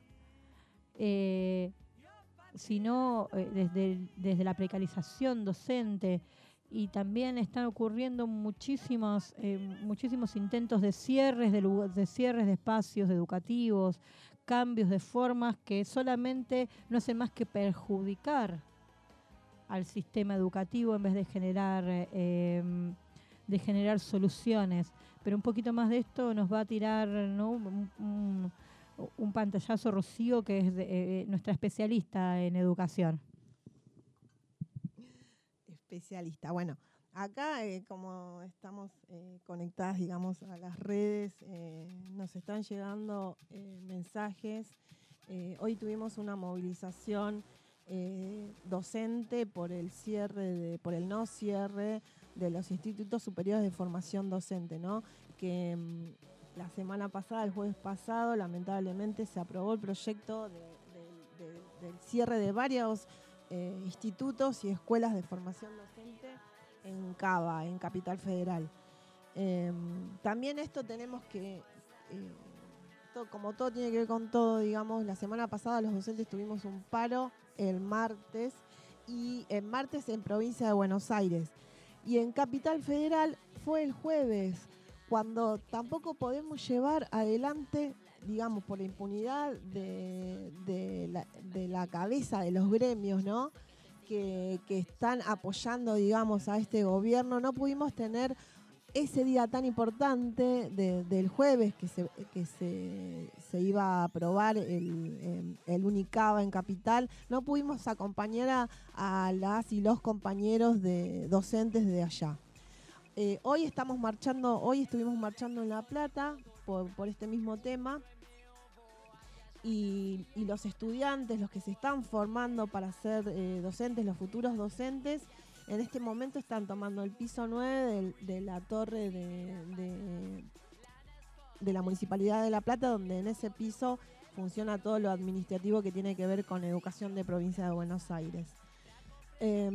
eh, sino eh, desde, desde la precarización docente, y también están ocurriendo muchísimos, eh, muchísimos intentos de cierres de, de cierres de espacios educativos, cambios de formas que solamente no hacen más que perjudicar al sistema educativo en vez de generar eh, de generar soluciones. Pero un poquito más de esto nos va a tirar, ¿no?, un, un, un pantallazo Rocío, que es de, eh, nuestra especialista en educación. Especialista. Bueno, acá eh, como estamos eh, conectadas, digamos, a las redes, eh, nos están llegando eh, mensajes. Eh, hoy tuvimos una movilización eh, docente por el cierre, de, por el no cierre de los institutos superiores de formación docente, ¿no? Que mmm, la semana pasada, el jueves pasado, lamentablemente se aprobó el proyecto de, de, de, del cierre de varios eh, institutos y escuelas de formación docente en Cava, en Capital Federal. Eh, también esto tenemos que, eh, todo, como todo tiene que ver con todo, digamos, la semana pasada los docentes tuvimos un paro el martes, y el martes en provincia de Buenos Aires. Y en Capital Federal fue el jueves, cuando tampoco podemos llevar adelante, digamos, por la impunidad de, de, la, de la cabeza de los gremios, ¿no? Que, que están apoyando, digamos, a este gobierno, no pudimos tener ese día tan importante de, del jueves que se que se, se iba a aprobar el, el Unicaba en Capital, no pudimos acompañar a, a las y los compañeros de docentes de allá. Eh, hoy estamos marchando, hoy estuvimos marchando en La Plata por, por este mismo tema, y, y los estudiantes, los que se están formando para ser eh, docentes, los futuros docentes, en este momento están tomando el piso nueve de, de la torre de, de, de la Municipalidad de La Plata, donde en ese piso funciona todo lo administrativo que tiene que ver con educación de provincia de Buenos Aires. Eh,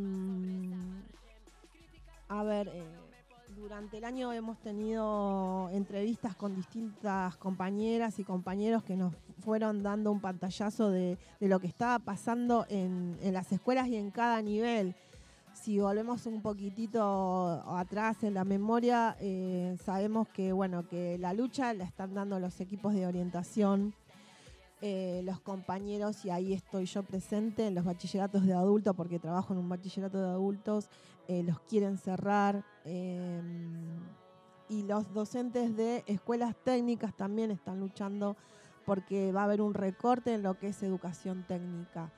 a ver, eh, durante el año hemos tenido entrevistas con distintas compañeras y compañeros que nos fueron dando un pantallazo de, de lo que estaba pasando en, en las escuelas y en cada nivel. Si volvemos un poquitito atrás en la memoria, eh, sabemos que, bueno, que la lucha la están dando los equipos de orientación, eh, los compañeros, y ahí estoy yo presente en los bachilleratos de adultos, porque trabajo en un bachillerato de adultos, eh, los quieren cerrar, eh, y los docentes de escuelas técnicas también están luchando porque va a haber un recorte en lo que es educación técnica.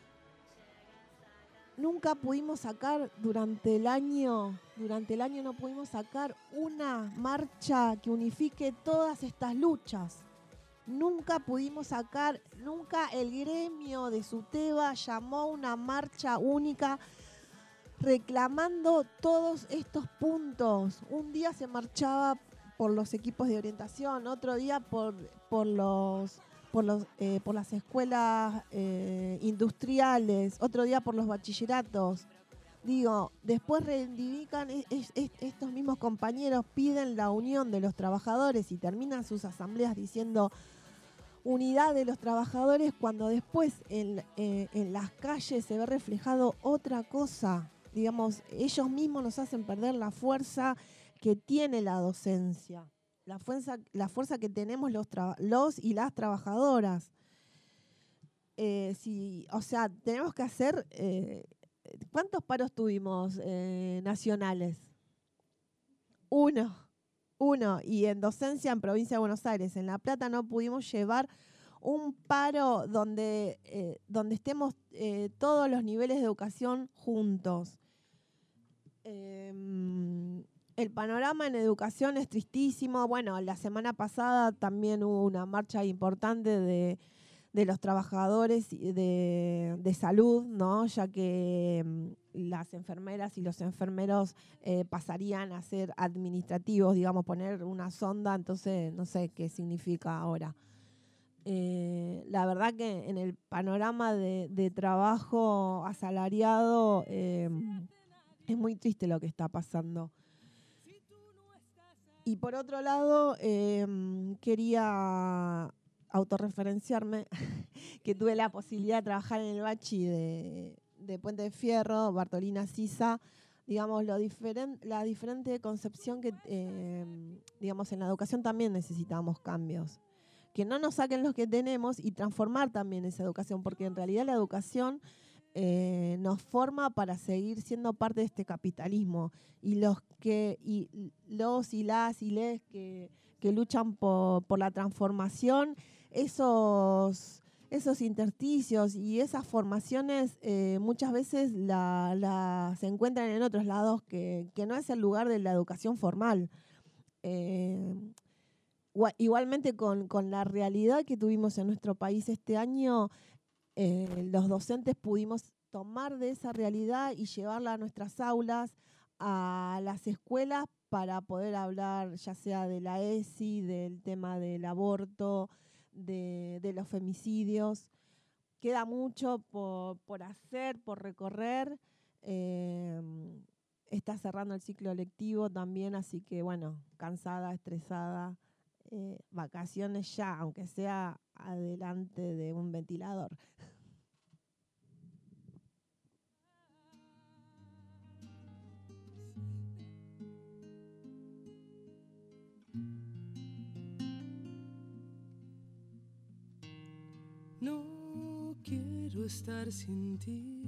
Nunca pudimos sacar durante el año, durante el año no pudimos sacar una marcha que unifique todas estas luchas. Nunca pudimos sacar, nunca el gremio de SUTEBA llamó una marcha única reclamando todos estos puntos. Un día se marchaba por los equipos de orientación, otro día por, por los... Por, los, eh, por las escuelas eh, industriales, otro día por los bachilleratos. Digo, después reivindican, es, es, es, estos mismos compañeros piden la unión de los trabajadores y terminan sus asambleas diciendo unidad de los trabajadores, cuando después en, eh, en las calles se ve reflejado otra cosa. Digamos, ellos mismos nos hacen perder la fuerza que tiene la docencia. La fuerza, la fuerza que tenemos los, tra- los y las trabajadoras. Eh, si, o sea, tenemos que hacer... Eh, ¿Cuántos paros tuvimos eh, nacionales? Uno. Uno. Y en docencia en provincia de Buenos Aires, en La Plata, no pudimos llevar un paro donde, eh, donde estemos eh, todos los niveles de educación juntos. Eh, El panorama en educación es tristísimo. Bueno, la semana pasada también hubo una marcha importante de, de los trabajadores de, de salud, ¿no? Ya que um, las enfermeras y los enfermeros eh, pasarían a ser administrativos, digamos, poner una sonda, entonces no sé qué significa ahora. Eh, la verdad que en el panorama de, de trabajo asalariado eh, es muy triste lo que está pasando. Y por otro lado, eh, quería autorreferenciarme, que tuve la posibilidad de trabajar en el bachi de, de Puente de Fierro, Bartolina Sisa, digamos, lo diferen, la diferente concepción que, eh, digamos, en la educación también necesitamos cambios. Que no nos saquen los que tenemos y transformar también esa educación, porque en realidad la educación eh, nos forma para seguir siendo parte de este capitalismo. Y los que y los y las y les que, que luchan por, por la transformación, esos, esos intersticios y esas formaciones eh, muchas veces la, la, se encuentran en otros lados que, que no es el lugar de la educación formal. Eh, igualmente con, con la realidad que tuvimos en nuestro país este año, eh, los docentes pudimos tomar de esa realidad y llevarla a nuestras aulas, a las escuelas, para poder hablar ya sea de la E S I, del tema del aborto, de, de los femicidios. queda mucho por, por hacer, por recorrer. Eh, está cerrando el ciclo lectivo también, así que bueno, cansada, estresada, eh, vacaciones ya, aunque sea adelante de un ventilador. No quiero estar sin ti.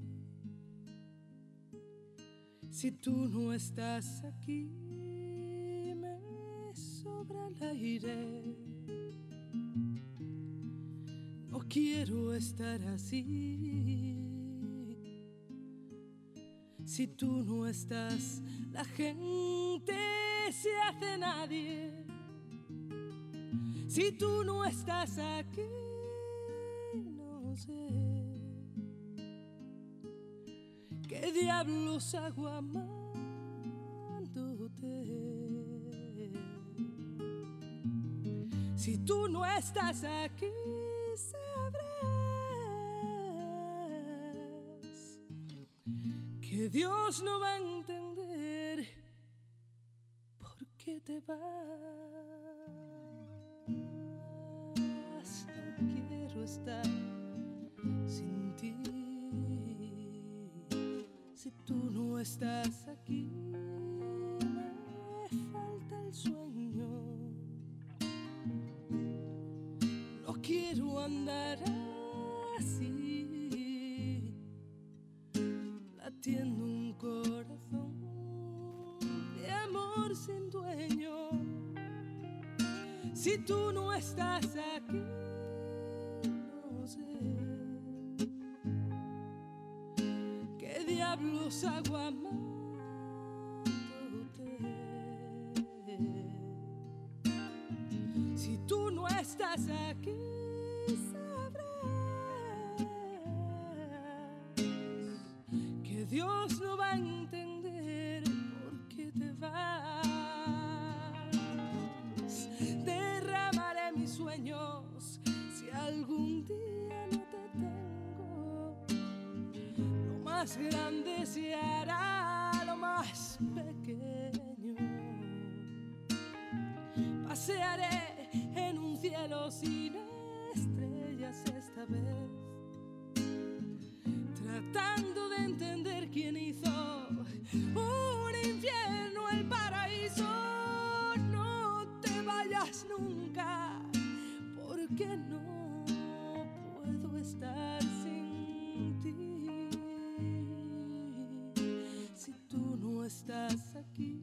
Si tú no estás aquí, me sobra el aire. No quiero estar así. Si tú no estás, la gente se hace nadie. Si tú no estás aquí, no sé qué diablos hago amándote. Si tú no estás aquí, sabrás que Dios no va a entender por qué te vas. No quiero estar sin ti. Si tú no estás aquí, me falta el sueño. No quiero andar así, latiendo un corazón de amor sin dueño. Si tú no estás aquí, no sé qué diablos hago amándote. Si tú no estás aquí, sabrás que Dios no va a entender por qué te vas. Derramaré mis sueños si algún día no te tengo. Lo más grande se hará lo más pequeño. Pasearé en un cielo sin estrellas esta vez, tratando de entender quién hizo un infierno el paraíso. No te vayas nunca, porque no puedo estar sin ti. Si tú no estás aquí,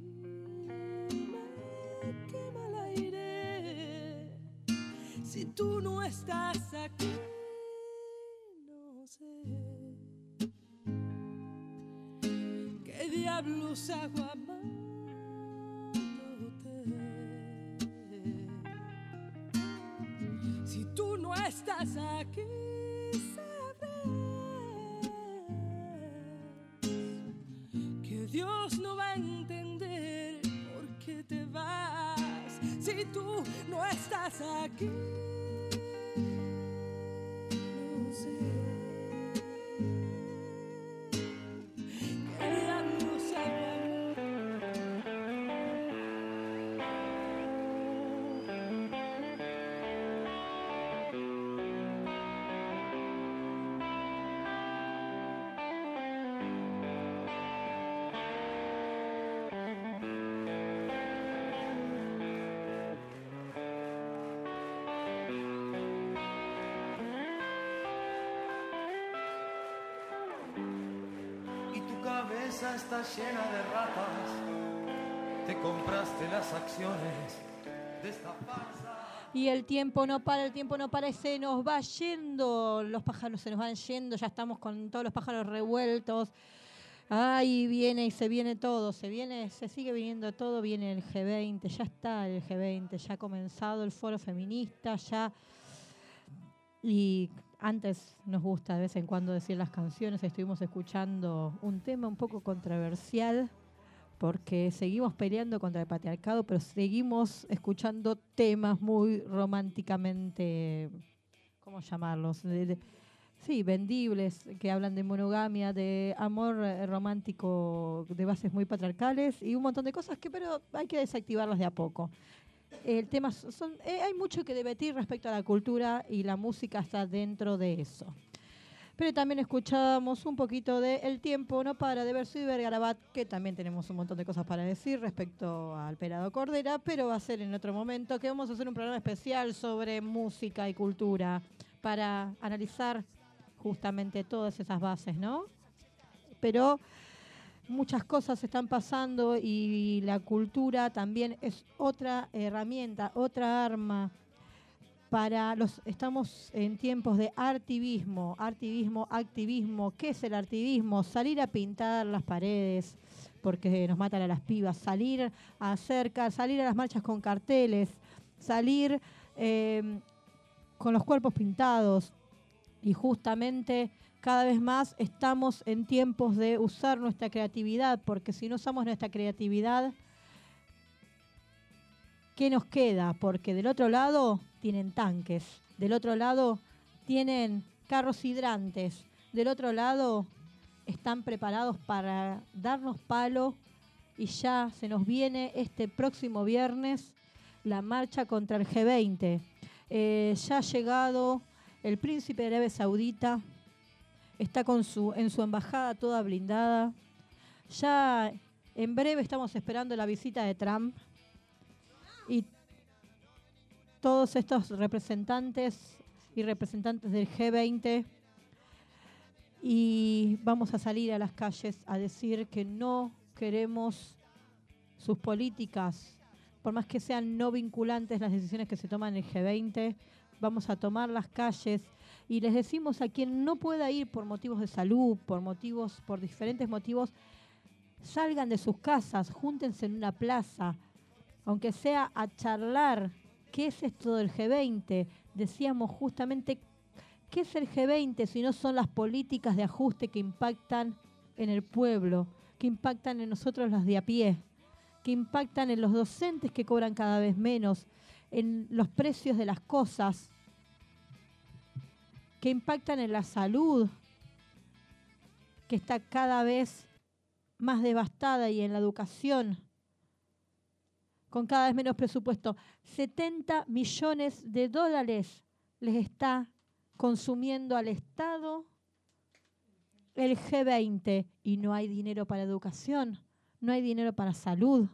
me quema el aire. Si tú no estás aquí, no sé qué diablos hago amándote. Si tú no estás aquí, sabrás que Dios no va a entender por qué te vas. Si tú no estás aquí, no sé qué diablos hago. Y tu cabeza está llena de ratas. Te compraste las acciones de esta farsa. Y el tiempo no para, el tiempo no para y se nos va yendo. Los pájaros se nos van yendo, ya estamos con todos los pájaros revueltos. Ay, viene y se viene todo, se viene, se sigue viniendo todo, viene el G veinte, ya está el G veinte, ya ha comenzado el foro feminista, ya. Y antes nos gusta de vez en cuando decir las canciones, estuvimos escuchando un tema un poco controversial, porque seguimos peleando contra el patriarcado, pero seguimos escuchando temas muy románticamente, ¿cómo llamarlos? De, de, sí, vendibles, que hablan de monogamia, de amor eh, romántico de bases muy patriarcales y un montón de cosas que, pero hay que desactivarlas de a poco. El tema son, eh, hay mucho que debatir respecto a la cultura y la música está dentro de eso. Pero también escuchamos un poquito de El tiempo no para de Verso y Vergarabat, que también tenemos un montón de cosas para decir respecto al Pelado Cordera, pero va a ser en otro momento, que vamos a hacer un programa especial sobre música y cultura para analizar justamente todas esas bases, ¿no? Pero muchas cosas están pasando y la cultura también es otra herramienta, otra arma para los. Estamos en tiempos de artivismo, artivismo, activismo. ¿Qué es el artivismo? Salir a pintar las paredes porque nos matan a las pibas, salir a hacer, salir a las marchas con carteles, salir eh, con los cuerpos pintados. Y justamente cada vez más estamos en tiempos de usar nuestra creatividad, porque si no usamos nuestra creatividad, ¿qué nos queda? Porque del otro lado tienen tanques, del otro lado tienen carros hidrantes, del otro lado están preparados para darnos palo y ya se nos viene este próximo viernes la marcha contra el G veinte. Eh, ya ha llegado el príncipe de Arabia Saudita, está con su, en su embajada toda blindada. Ya en breve estamos esperando la visita de Trump. Y todos estos representantes y representantes del G veinte, y vamos a salir a las calles a decir que no queremos sus políticas, por más que sean no vinculantes las decisiones que se toman en el G veinte, vamos a tomar las calles y les decimos a quien no pueda ir por motivos de salud, por motivos, por diferentes motivos, salgan de sus casas, júntense en una plaza, aunque sea a charlar. ¿Qué es esto del G veinte? Decíamos justamente, ¿qué es el G veinte si no son las políticas de ajuste que impactan en el pueblo, que impactan en nosotros los de a pie, que impactan en los docentes que cobran cada vez menos, en los precios de las cosas, que impactan en la salud, que está cada vez más devastada, y en la educación, con cada vez menos presupuesto? setenta millones de dólares les está consumiendo al Estado el G veinte y no hay dinero para educación, no hay dinero para salud.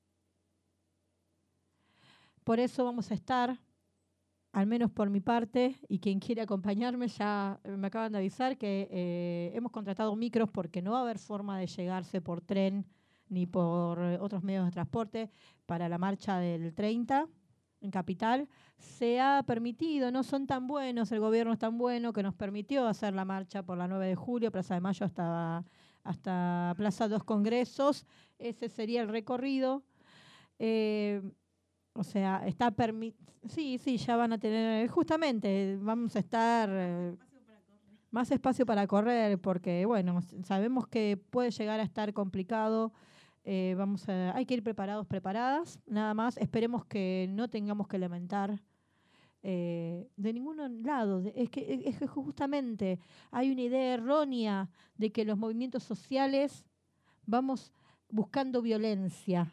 Por eso vamos a estar, al menos por mi parte, y quien quiere acompañarme, ya me acaban de avisar que eh, hemos contratado micros porque no va a haber forma de llegarse por tren ni por otros medios de transporte para la marcha del treinta en Capital. Se ha permitido, no son tan buenos, el gobierno es tan bueno que nos permitió hacer la marcha por la nueve de julio, Plaza de Mayo hasta, hasta Plaza Dos Congresos. Ese sería el recorrido. Eh, o sea, está permitido. Sí, sí, ya van a tener, justamente, vamos a estar eh, más espacio para correr, porque, bueno, sabemos que puede llegar a estar complicado. Eh, vamos a, hay que ir preparados, preparadas, nada más. Esperemos que no tengamos que lamentar eh, de ningún lado. Es que, es que justamente hay una idea errónea de que los movimientos sociales vamos buscando violencia.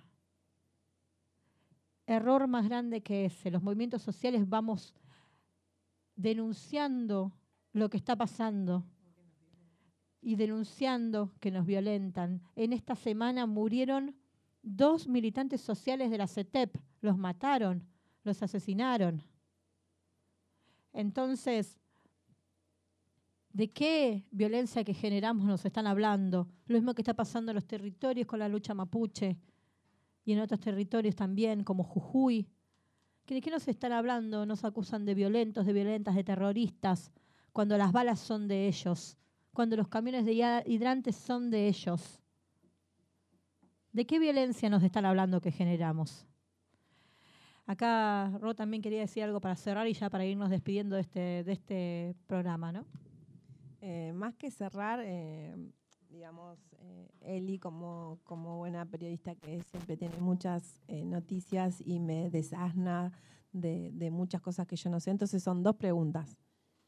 Error más grande que ese. Los movimientos sociales vamos denunciando lo que está pasando y denunciando que nos violentan. En esta semana murieron dos militantes sociales de la C E T E P. Los mataron, los asesinaron. Entonces, ¿de qué violencia que generamos nos están hablando? Lo mismo que está pasando en los territorios con la lucha mapuche y en otros territorios también, como Jujuy. ¿De qué nos están hablando? Nos acusan de violentos, de violentas, de terroristas, cuando las balas son de ellos, cuando los camiones de hidrantes son de ellos. ¿De qué violencia nos están hablando que generamos? Acá Ro también quería decir algo para cerrar y ya para irnos despidiendo de este, de este programa, ¿no? Eh, más que cerrar, eh, digamos, eh, Eli como, como buena periodista que siempre tiene muchas eh, noticias y me desasna de, de muchas cosas que yo no sé. Entonces son dos preguntas.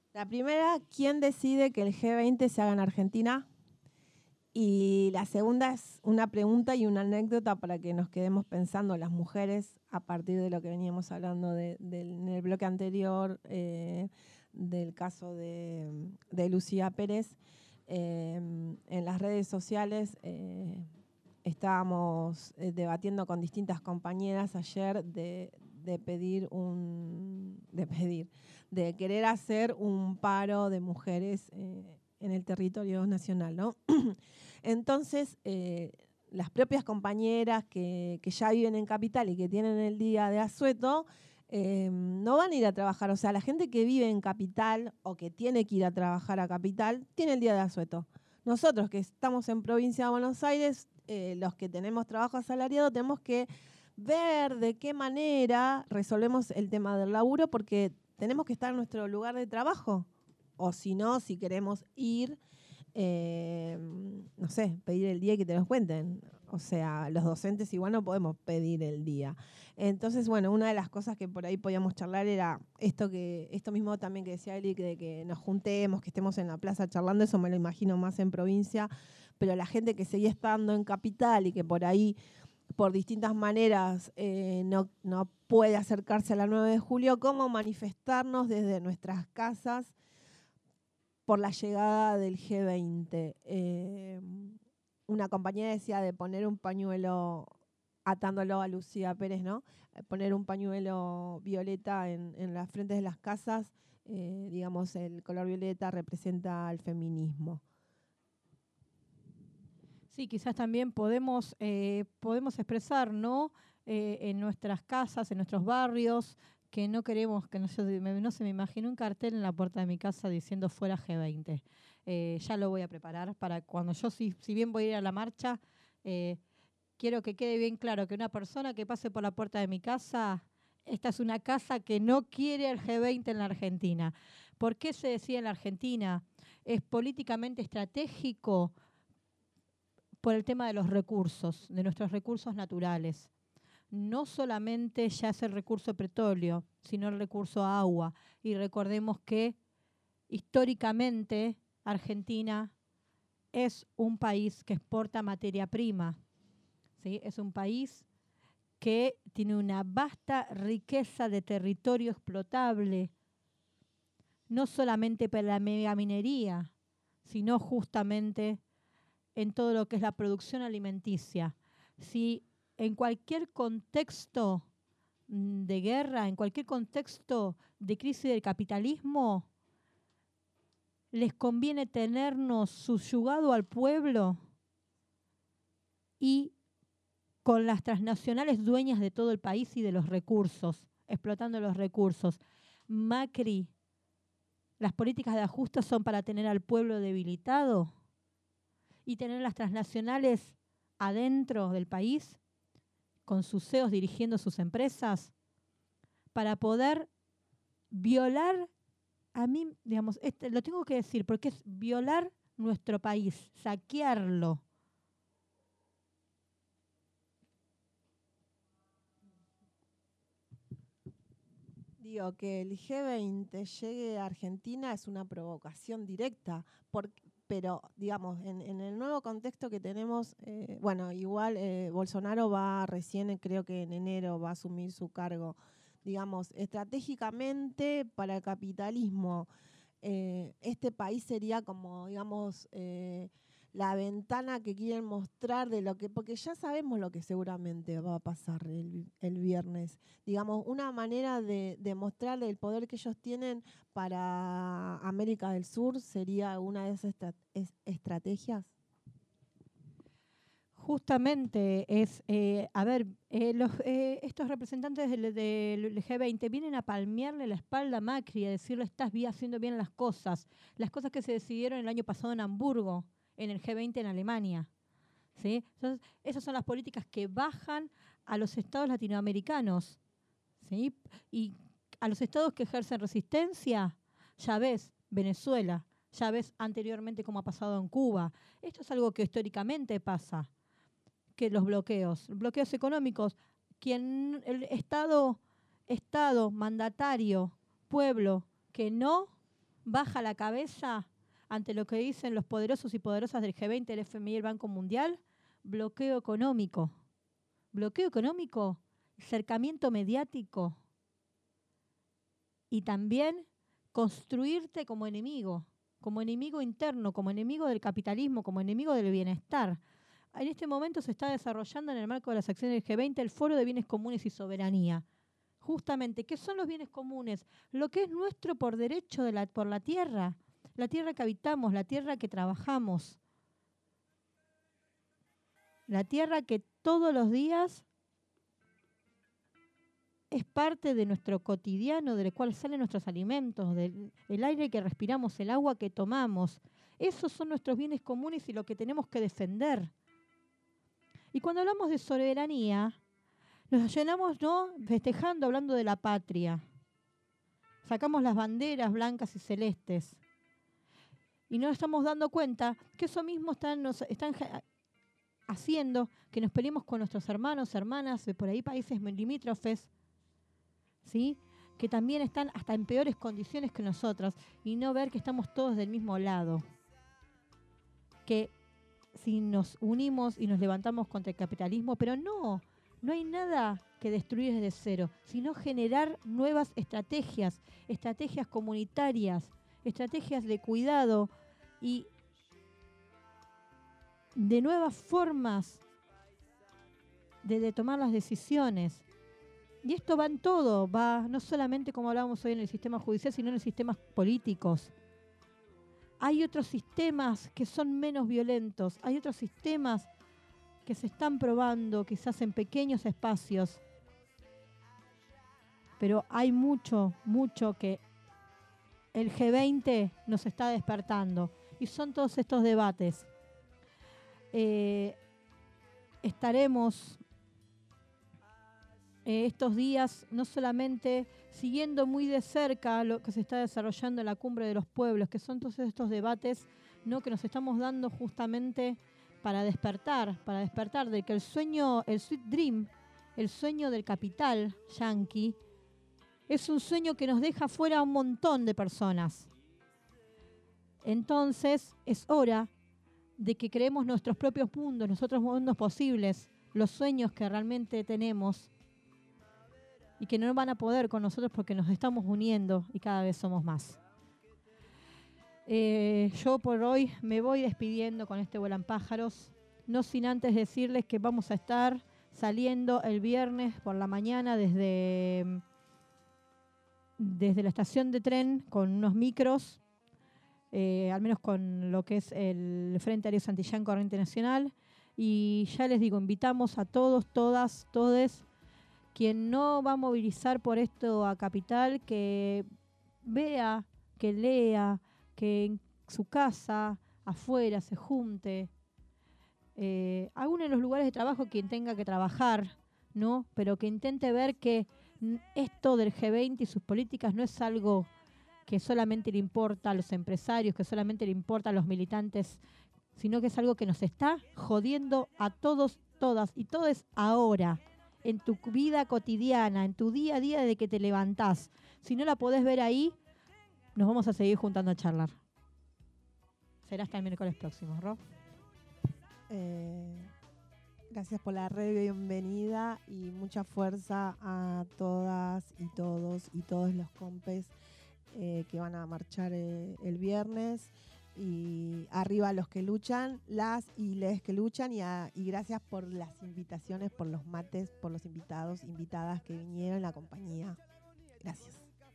La primera, ¿quién decide que el G veinte se haga en Argentina? Y la segunda es una pregunta y una anécdota para que nos quedemos pensando las mujeres a partir de lo que veníamos hablando de, de, en el bloque anterior eh, del caso de, de Lucía Pérez. Eh, en las redes sociales eh, estábamos eh, debatiendo con distintas compañeras ayer de, de pedir un de pedir de querer hacer un paro de mujeres eh, en el territorio nacional, ¿no? Entonces, eh, las propias compañeras que, que ya viven en Capital y que tienen el día de asueto, eh, no van a ir a trabajar. O sea, la gente que vive en Capital o que tiene que ir a trabajar a Capital, tiene el día de asueto. Nosotros que estamos en provincia de Buenos Aires, eh, los que tenemos trabajo asalariado, tenemos que ver de qué manera resolvemos el tema del laburo, porque tenemos que estar en nuestro lugar de trabajo. O si no, si queremos ir, eh, no sé, pedir el día y que te los cuenten. O sea, los docentes igual no podemos pedir el día. Entonces, bueno, una de las cosas que por ahí podíamos charlar era esto que esto mismo también que decía Eli, de que nos juntemos, que estemos en la plaza charlando, eso me lo imagino más en provincia, pero la gente que seguía estando en Capital y que por ahí, por distintas maneras, eh, no, no puede acercarse a la nueve de julio, ¿cómo manifestarnos desde nuestras casas por la llegada del G veinte? Eh, una compañera decía de poner un pañuelo, atándolo a Lucía Pérez, ¿no? Poner un pañuelo violeta en, en las frentes de las casas, eh, digamos, el color violeta representa al feminismo. Sí, quizás también podemos, eh, podemos expresar, ¿no? Eh, en nuestras casas, en nuestros barrios, que no queremos, que no, yo, no se me imagino un cartel en la puerta de mi casa diciendo fuera G veinte. Eh, ya lo voy a preparar para cuando yo, si, si bien voy a ir a la marcha, eh, quiero que quede bien claro que una persona que pase por la puerta de mi casa, esta es una casa que no quiere el G veinte en la Argentina. ¿Por qué se decide en la Argentina? Es políticamente estratégico por el tema de los recursos, de nuestros recursos naturales. No solamente ya es el recurso petróleo, sino el recurso agua. Y recordemos que históricamente Argentina es un país que exporta materia prima, ¿sí? Es un país que tiene una vasta riqueza de territorio explotable, no solamente para la megaminería, sino justamente en todo lo que es la producción alimenticia. Si en cualquier contexto de guerra, en cualquier contexto de crisis del capitalismo, les conviene tenernos subyugado al pueblo y con las transnacionales dueñas de todo el país y de los recursos, explotando los recursos. Macri, las políticas de ajuste son para tener al pueblo debilitado y tener las transnacionales adentro del país, con sus C E Os dirigiendo sus empresas, para poder violar, a mí, digamos, este, lo tengo que decir, porque es violar nuestro país, saquearlo. Digo, que el G veinte llegue a Argentina es una provocación directa, porque, pero digamos, en, en el nuevo contexto que tenemos, eh, bueno, igual eh, Bolsonaro va recién, creo que en enero va a asumir su cargo, digamos, estratégicamente para el capitalismo, eh, este país sería como, digamos, eh, la ventana que quieren mostrar de lo que, porque ya sabemos lo que seguramente va a pasar el, el viernes. Digamos, una manera de, de mostrar el poder que ellos tienen para América del Sur sería una de esas estra- es, estrategias. Justamente es, eh, a ver, eh, los, eh, estos representantes del, del G veinte vienen a palmearle la espalda a Macri, a decirle estás bien, haciendo bien las cosas, las cosas que se decidieron el año pasado en Hamburgo, en el G veinte en Alemania, ¿sí? Entonces, esas son las políticas que bajan a los estados latinoamericanos, ¿sí? Y a los estados que ejercen resistencia, ya ves, Venezuela, ya ves anteriormente cómo ha pasado en Cuba. Esto es algo que históricamente pasa, que los bloqueos, bloqueos económicos, quien el estado, estado, mandatario, pueblo, que no baja la cabeza ante lo que dicen los poderosos y poderosas del G veinte, el F M I y el Banco Mundial? Bloqueo económico. Bloqueo económico, cercamiento mediático y también construirte como enemigo, como enemigo interno, como enemigo del capitalismo, como enemigo del bienestar. En este momento se está desarrollando en el marco de las acciones del G veinte el Foro de Bienes Comunes y Soberanía. Justamente, ¿qué son los bienes comunes? Lo que es nuestro por derecho de la, por la tierra, la tierra que habitamos, la tierra que trabajamos, la tierra que todos los días es parte de nuestro cotidiano, del cual salen nuestros alimentos, del el aire que respiramos, el agua que tomamos. Esos son nuestros bienes comunes y lo que tenemos que defender. Y cuando hablamos de soberanía, nos llenamos, ¿no?, festejando, hablando de la patria. Sacamos las banderas blancas y celestes. Y no nos estamos dando cuenta que eso mismo están, nos, están haciendo que nos peleemos con nuestros hermanos, hermanas, de por ahí países limítrofes, ¿sí?, que también están hasta en peores condiciones que nosotros, y no ver que estamos todos del mismo lado. Que si nos unimos y nos levantamos contra el capitalismo, pero no, no hay nada que destruir desde cero, sino generar nuevas estrategias, estrategias comunitarias, estrategias de cuidado y de nuevas formas de, de tomar las decisiones. Y esto va en todo, va no solamente como hablábamos hoy en el sistema judicial, sino en los sistemas políticos. Hay otros sistemas que son menos violentos, hay otros sistemas que se están probando quizás en pequeños espacios, pero hay mucho, mucho que el G veinte nos está despertando, y son todos estos debates. Eh, estaremos eh, estos días no solamente siguiendo muy de cerca lo que se está desarrollando en la Cumbre de los Pueblos, que son todos estos debates, ¿no?, que nos estamos dando justamente para despertar, para despertar de que el sueño, el sweet dream, el sueño del capital yanqui, es un sueño que nos deja fuera a un montón de personas. Entonces es hora de que creemos nuestros propios mundos, nuestros mundos posibles, los sueños que realmente tenemos y que no van a poder con nosotros porque nos estamos uniendo y cada vez somos más. Eh, yo por hoy me voy despidiendo con este Vuelan Pájaros, no sin antes decirles que vamos a estar saliendo el viernes por la mañana desde, desde la estación de tren con unos micros, eh, al menos con lo que es el Frente Aéreo Santillán Corriente Nacional. Y ya les digo, invitamos a todos, todas, todes, quien no va a movilizar por esto a Capital, que vea, que lea, que en su casa, afuera, se junte. Eh, aún en los lugares de trabajo quien tenga que trabajar, ¿no?, pero que intente ver que esto del G veinte y sus políticas no es algo que solamente le importa a los empresarios, que solamente le importa a los militantes, sino que es algo que nos está jodiendo a todos, todas y todes ahora, en tu vida cotidiana, en tu día a día desde que te levantás. Si no la podés ver ahí, nos vamos a seguir juntando a charlar. Será hasta el miércoles próximo, Ro. Eh, gracias por la re bienvenida y mucha fuerza a todas y todos y todos los compes eh, que van a marchar eh, el viernes. Y arriba los que luchan, las y les que luchan, y, a, y gracias por las invitaciones, por los mates, por los invitados, invitadas que vinieron, la compañía. Gracias.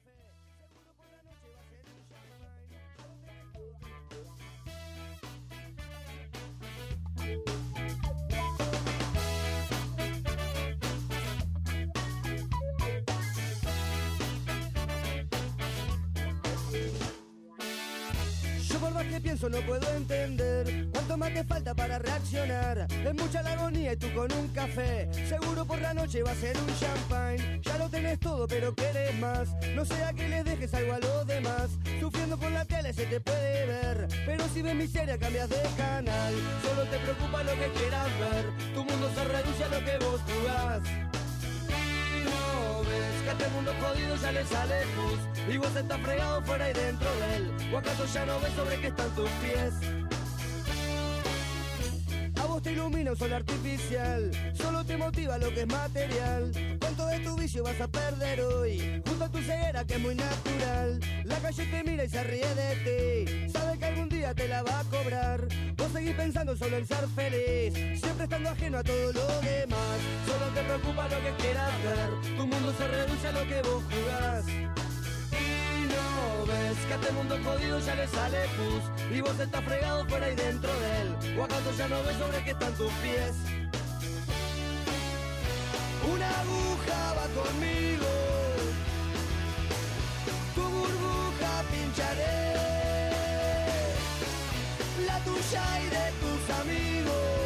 Por más que pienso no puedo entender cuánto más te falta para reaccionar. Es mucha la agonía y tú con un café, seguro por la noche va a ser un champagne. Ya lo tenés todo pero querés más, no sea que les dejes algo a los demás. Sufriendo por la tele se te puede ver, pero si ves miseria cambias de canal. Solo te preocupa lo que quieras ver, tu mundo se reduce a lo que vos jugás. No ves que a este mundo jodido jodido ya le sale pus. Y vos estás fregado fuera y dentro de él. ¿O acaso ya no ves sobre qué están tus pies? A vos te ilumina un sol artificial, solo te motiva lo que es material. ¿Cuánto de tu vicio vas a perder hoy? Junto a tu ceguera que es muy natural. La calle te mira y se ríe de ti, sabe que algún día te la va a cobrar. Vos seguís pensando solo en ser feliz, siempre estando ajeno a todo lo demás. Solo te preocupa lo que quieras ver, tu mundo se reduce a lo que vos jugás. No ves que a este mundo jodido ya le sale pus. Y vos estás fregado fuera y dentro de él. ¿O acaso ya no ves sobre qué están tus pies? Una aguja va conmigo, tu burbuja pincharé, la tuya y de tus amigos.